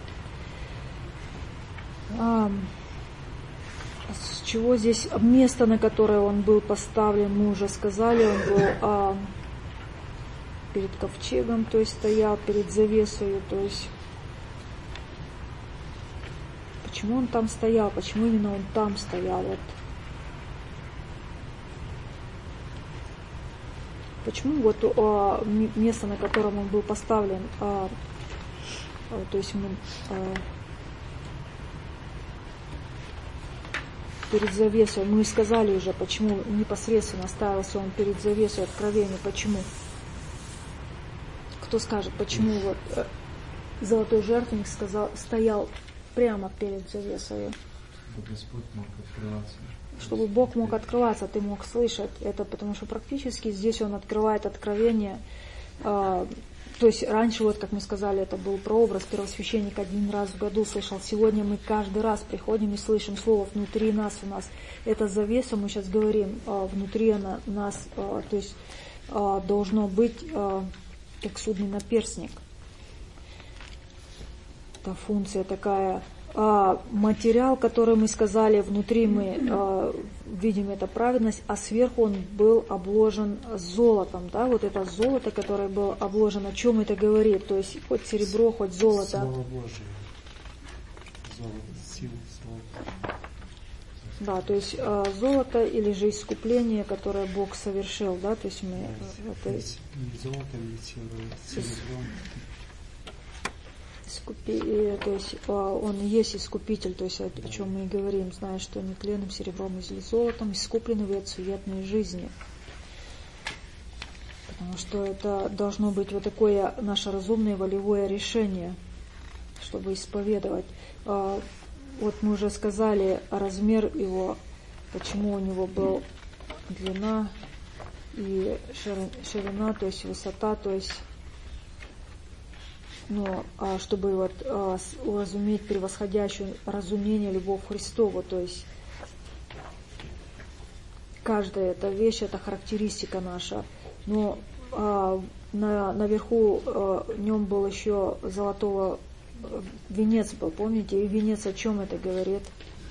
А, с чего здесь место, на которое он был поставлен, мы уже сказали, он был а, перед ковчегом, то есть стоял перед завесою, то есть почему он там стоял, почему именно он там стоял, вот. Почему вот а, место, на котором он был поставлен, а, а, то есть мы а, перед завесой, мы сказали уже, почему непосредственно ставился он перед завесой откровения, почему? Кто скажет, почему вот э, золотой жертвенник сказал, стоял прямо перед завесой? Чтобы Господь мог открываться. Чтобы Бог мог открываться, ты мог слышать это, потому что практически здесь он открывает откровение. Э, то есть раньше, вот как мы сказали, это был прообраз, первосвященник один раз в году слышал. Сегодня мы каждый раз приходим и слышим слово внутри нас у нас. Это завеса, мы сейчас говорим, э, внутри она, нас, э, то есть э, должно быть... Э, как судный наперстник. Это функция такая. А материал, который мы сказали, внутри мы а, видим это праведность, а сверху он был обложен золотом. Да? Вот это золото, которое было обложено, о чем это говорит? То есть хоть серебро, хоть золото. Слово Божие. Золото, сила, слово. Да, то есть а, золото или же искупление, которое Бог совершил, да, то есть мы да, это не золотом, не серебром. Искупи, то есть а, он есть искупитель, то есть о, о чем мы и говорим, зная, что не тленным серебром или золотом искуплены вы от суетной жизни. Потому что это должно быть вот такое наше разумное волевое решение, чтобы исповедовать. А, Вот мы уже сказали размер его, почему у него был длина и ширина, то есть высота, то есть, ну, чтобы вот уразуметь превосходящую разумение любовь Христову, то есть каждая эта вещь, это характеристика наша, но а, на, наверху а, в нем был еще золотого венец был, помните? И венец о чем это говорит?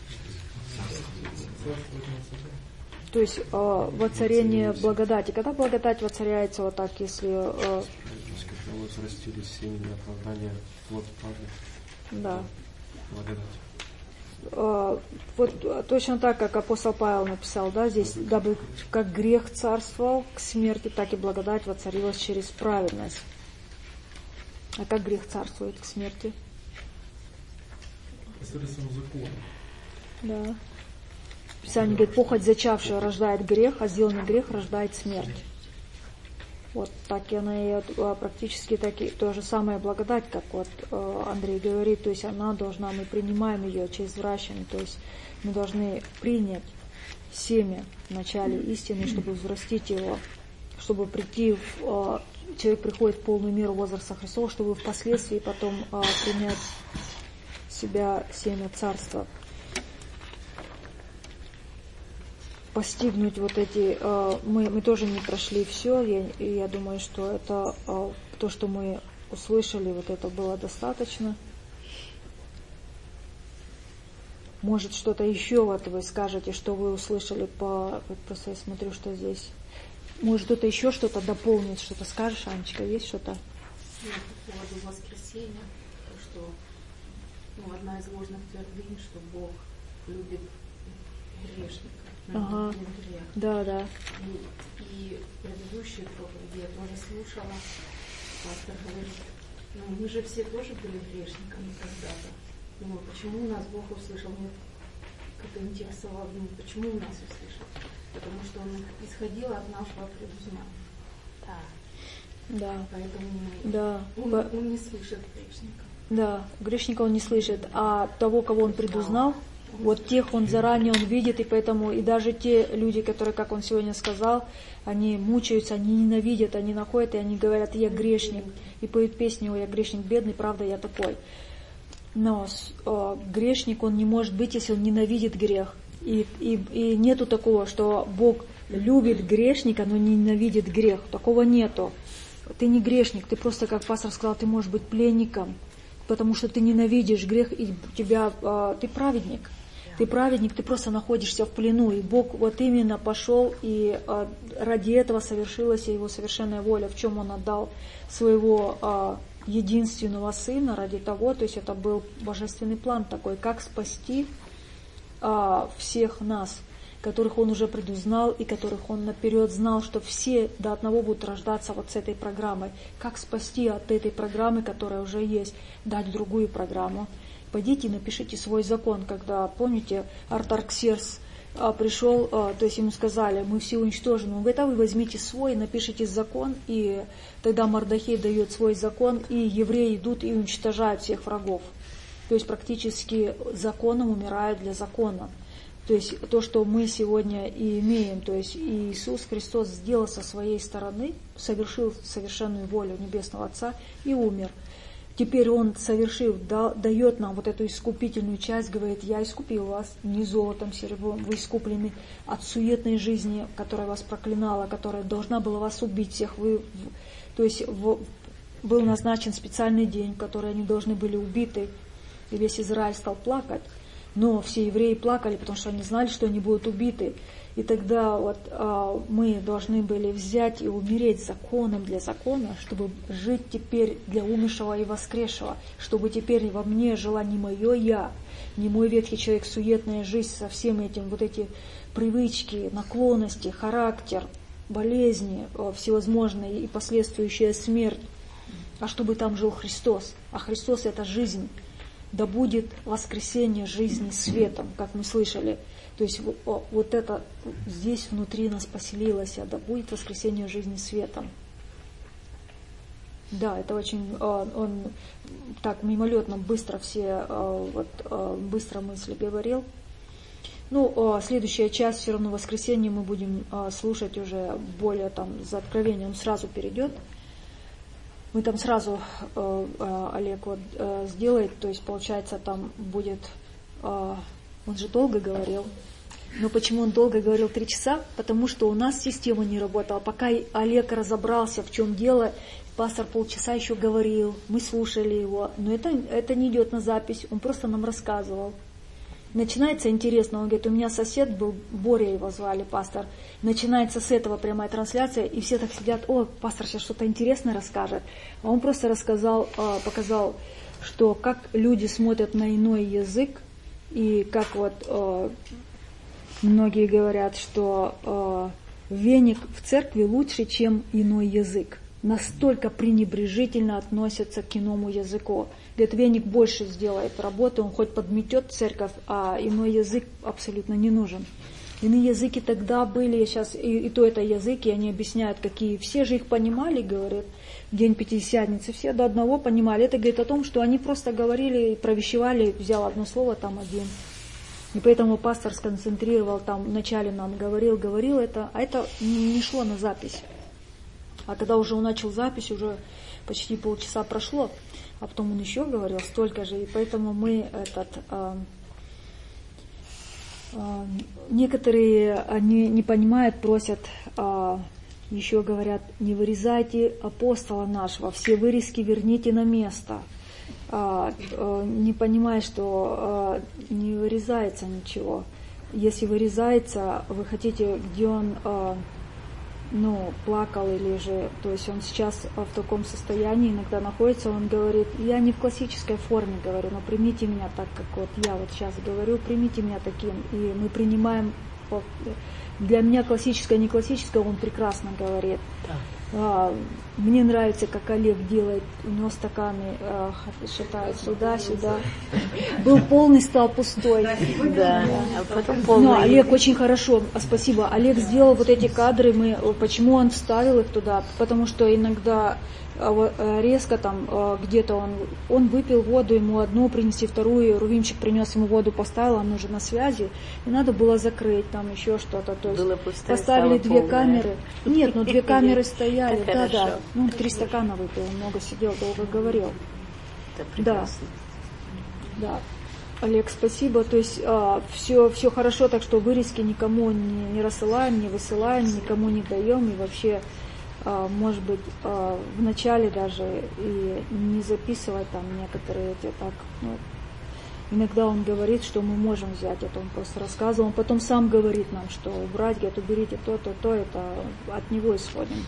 То есть э, воцарение благодати. Когда благодать воцаряется вот так, если... Э, возрастились семени оправдания, плод правды. Да. Благодать. Э, вот точно так, как апостол Павел написал, да, здесь, дабы как грех царствовал к смерти, так и благодать воцарилась через праведность. А как грех царствует к смерти? Посредством закона. Да. Писание говорит, похоть зачавшая рождает грех, а сделанный грех рождает смерть. Вот так и она и практически таки, то же самое благодать, как вот Андрей говорит, то есть она должна, мы принимаем ее через вращение, то есть мы должны принять семя в начале истины, чтобы взрастить его, чтобы прийти в, человек приходит в полную меру возраста Христова, чтобы впоследствии потом принять в себя семя Царства. Постигнуть вот эти, мы, мы тоже не прошли все, я, я думаю, что это то, что мы услышали, вот это было достаточно. Может, что-то еще вот вы скажете, что вы услышали по, вот просто я смотрю, что здесь. Может, кто-то еще что-то дополнит, что-то скажешь, Анечка, есть что-то? Нет, по поводу воскресения, что ну, одна из ложных твердынь, что Бог любит грешника. Ага. Да, да. И, и предыдущие проповеди я тоже слушала. Пастор говорит, ну мы же все тоже были грешниками когда-то. Ну почему нас Бог услышал? Мне как-то интересовало, ну, почему нас услышал? Потому что Он исходил от нашего предузнания. Да. Да. Поэтому да. Он, По... он не слышит грешника. Да, грешника Он не слышит, а того, кого Он предузнал, вот тех Он заранее Он видит, и поэтому и даже те люди, которые, как Он сегодня сказал, они мучаются, они ненавидят, они находят, и они говорят, я грешник, и поют песню, я грешник бедный, правда, я такой. Но э, грешник, он не может быть, если он ненавидит грех. И, и, и нету такого, что Бог любит грешника, но не ненавидит грех. Такого нету. Ты не грешник, ты просто, как пастор сказал, ты можешь быть пленником, потому что ты ненавидишь грех, и тебя, э, ты праведник. Ты праведник, ты просто находишься в плену. И Бог вот именно пошел, и э, ради этого совершилась Его совершенная воля, в чем Он отдал своего э, единственного Сына, ради того, то есть это был божественный план такой, как спасти э, всех нас, которых Он уже предузнал, и которых Он наперед знал, что все до одного будут рождаться вот с этой программой. Как спасти от этой программы, которая уже есть, дать другую программу. Пойдите и напишите свой закон, когда, помните, Артаксеркс а, пришел, а, то есть ему сказали, мы все уничтожены. Он говорит, а вы возьмите свой, напишите закон, и тогда Мардохей дает свой закон, и евреи идут и уничтожают всех врагов. То есть практически законом умирают для закона. То есть то, что мы сегодня и имеем, то есть Иисус Христос сделал со своей стороны, совершил совершенную волю Небесного Отца и умер. Теперь Он, совершив, да, дает нам вот эту искупительную часть, говорит, я искупил вас не золотом, серебром, вы искуплены от суетной жизни, которая вас проклинала, которая должна была вас убить всех. Вы, то есть в, был назначен специальный день, в который они должны были убиты, и весь Израиль стал плакать. Но все евреи плакали, потому что они знали, что они будут убиты. И тогда вот а, мы должны были взять и умереть законом для закона, чтобы жить теперь для умершего и воскресшего, чтобы теперь во мне жила не мое я, не мой ветхий человек, суетная жизнь со всем этим, вот эти привычки, наклонности, характер, болезни всевозможные и последующая смерть, а чтобы там жил Христос. А Христос — это жизнь. Да будет воскресение жизни светом, как мы слышали. То есть вот это здесь внутри нас поселилось, а да будет воскресение жизни светом. Да, это очень, он так мимолетно, быстро все, вот, быстро мысли говорил. Ну, следующая часть, все равно воскресенье мы будем слушать уже более там за откровением, сразу перейдет. Мы там сразу, э, Олег вот э, сделает, то есть получается там будет, э, он же долго говорил, но почему он долго говорил три часа? Потому что у нас система не работала. Пока Олег разобрался, в чем дело, пастор полчаса еще говорил, мы слушали его, но это, это не идет на запись, он просто нам рассказывал. Начинается интересно, он говорит, у меня сосед был, Боря его звали, пастор, начинается с этого прямая трансляция, и все так сидят, о, пастор сейчас что-то интересное расскажет. А он просто рассказал, показал, что как люди смотрят на иной язык, и как вот многие говорят, что веник в церкви лучше, чем иной язык. настолько пренебрежительно относятся к иному языку. Говорит, веник больше сделает работы, он хоть подметет церковь, а иной язык абсолютно не нужен. Иные языки тогда были, сейчас и, и то это языки, они объясняют, какие. Все же их понимали, говорят, день Пятидесятницы, все до одного понимали. Это говорит о том, что они просто говорили, провещевали, взял одно слово, там один. И поэтому пастор сконцентрировал, там вначале нам говорил, говорил это, а это не, не шло на запись. А когда уже он начал запись, уже почти полчаса прошло, а потом он еще говорил столько же, и поэтому мы этот... Э, Некоторые они не понимают, просят, еще говорят, не вырезайте апостола нашего, все вырезки верните на место. Не понимая, что не вырезается ничего. Если вырезается, вы хотите, где он ну, плакал или же, то есть он сейчас в таком состоянии иногда находится, он говорит, я не в классической форме говорю, но примите меня так, как вот я вот сейчас говорю, примите меня таким, и мы принимаем, для меня классическое, не классическое, он прекрасно говорит. Мне нравится, как Олег делает, у него стаканы э, шатают сюда-сюда. Был полный, стал пустой. Да, а потом полный. Но Олег очень хорошо, спасибо. Олег сделал вот эти кадры, мы, почему он вставил их туда? Потому что иногда резко там где-то он, он выпил воду, ему одну принеси, вторую, Рувимчик принес ему воду, поставил, он уже на связи, и надо было закрыть там еще что-то. То есть пустое, поставили две полное. Камеры. Нет, ну две камеры стояли, да, да. Ну, три стакана выпил, он много сидел, долго говорил. Это прекрасно. Да. Да. Олег, спасибо. То есть а, все, все хорошо, так что вырезки никому не, не рассылаем, не высылаем, никому не даем, и вообще, а, может быть, а, в начале даже и не записывать там некоторые эти так. Ну, иногда он говорит, что мы можем взять это, он просто рассказывал, он потом сам говорит нам, что убрать, говорит, уберите то, то, то, это от него исходим.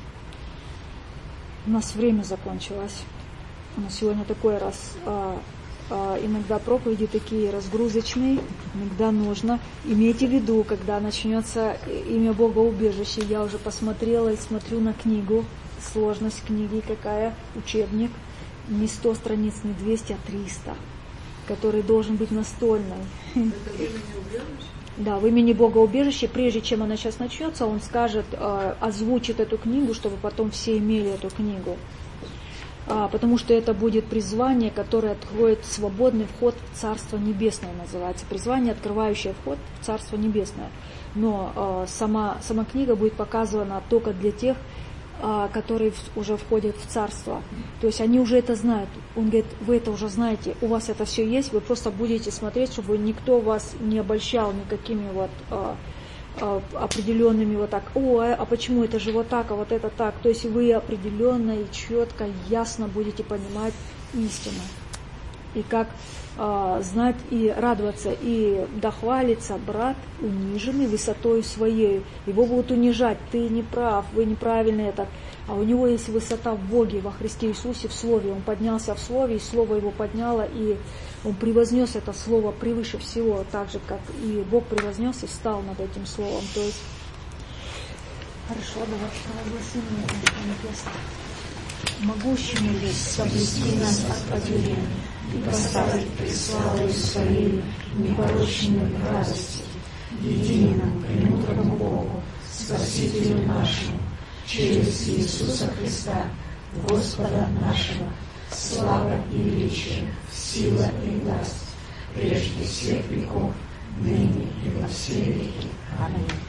У нас время закончилось. У нас сегодня такой раз. А, иногда проповеди такие разгрузочные, иногда нужно. Имейте в виду, когда начнется имя Бога убежище, я уже посмотрела и смотрю на книгу, сложность книги какая, учебник, не сто страниц, не двести, а триста, который должен быть настольный. Это в имени убежища? Да, в имени Бога убежище, прежде чем она сейчас начнется, он скажет, озвучит эту книгу, чтобы потом все имели эту книгу. Потому что это будет призвание, которое откроет свободный вход в Царство Небесное, называется. Призвание, открывающее вход в Царство Небесное. Но э, сама, сама книга будет показана только для тех, э, которые уже входят в Царство. То есть они уже это знают. Он говорит, вы это уже знаете, у вас это все есть, вы просто будете смотреть, чтобы никто вас не обольщал никакими вот... Э, определенными вот так, о, а почему это же вот так, а вот это так. То есть вы определенно и четко, ясно будете понимать истину. И как э, знать и радоваться. И дохвалится брат униженный высотой своей. Его будут унижать. Ты не прав, вы неправильно это. А у него есть высота в Боге, во Христе Иисусе, в Слове. Он поднялся в Слове, и Слово его подняло, и он превознес это Слово превыше всего, так же, как и Бог превознес и встал над этим Словом. То есть, хорошо, давай провозгласим небесное. Могущим ли соблюсти нас от падения и поставить пред славой своей непорочной радости, единому премудрому Богу, Спасителю нашему, через Иисуса Христа, Господа нашего, слава и величие, сила и власть, прежде всех веков, ныне и во все веки. Аминь.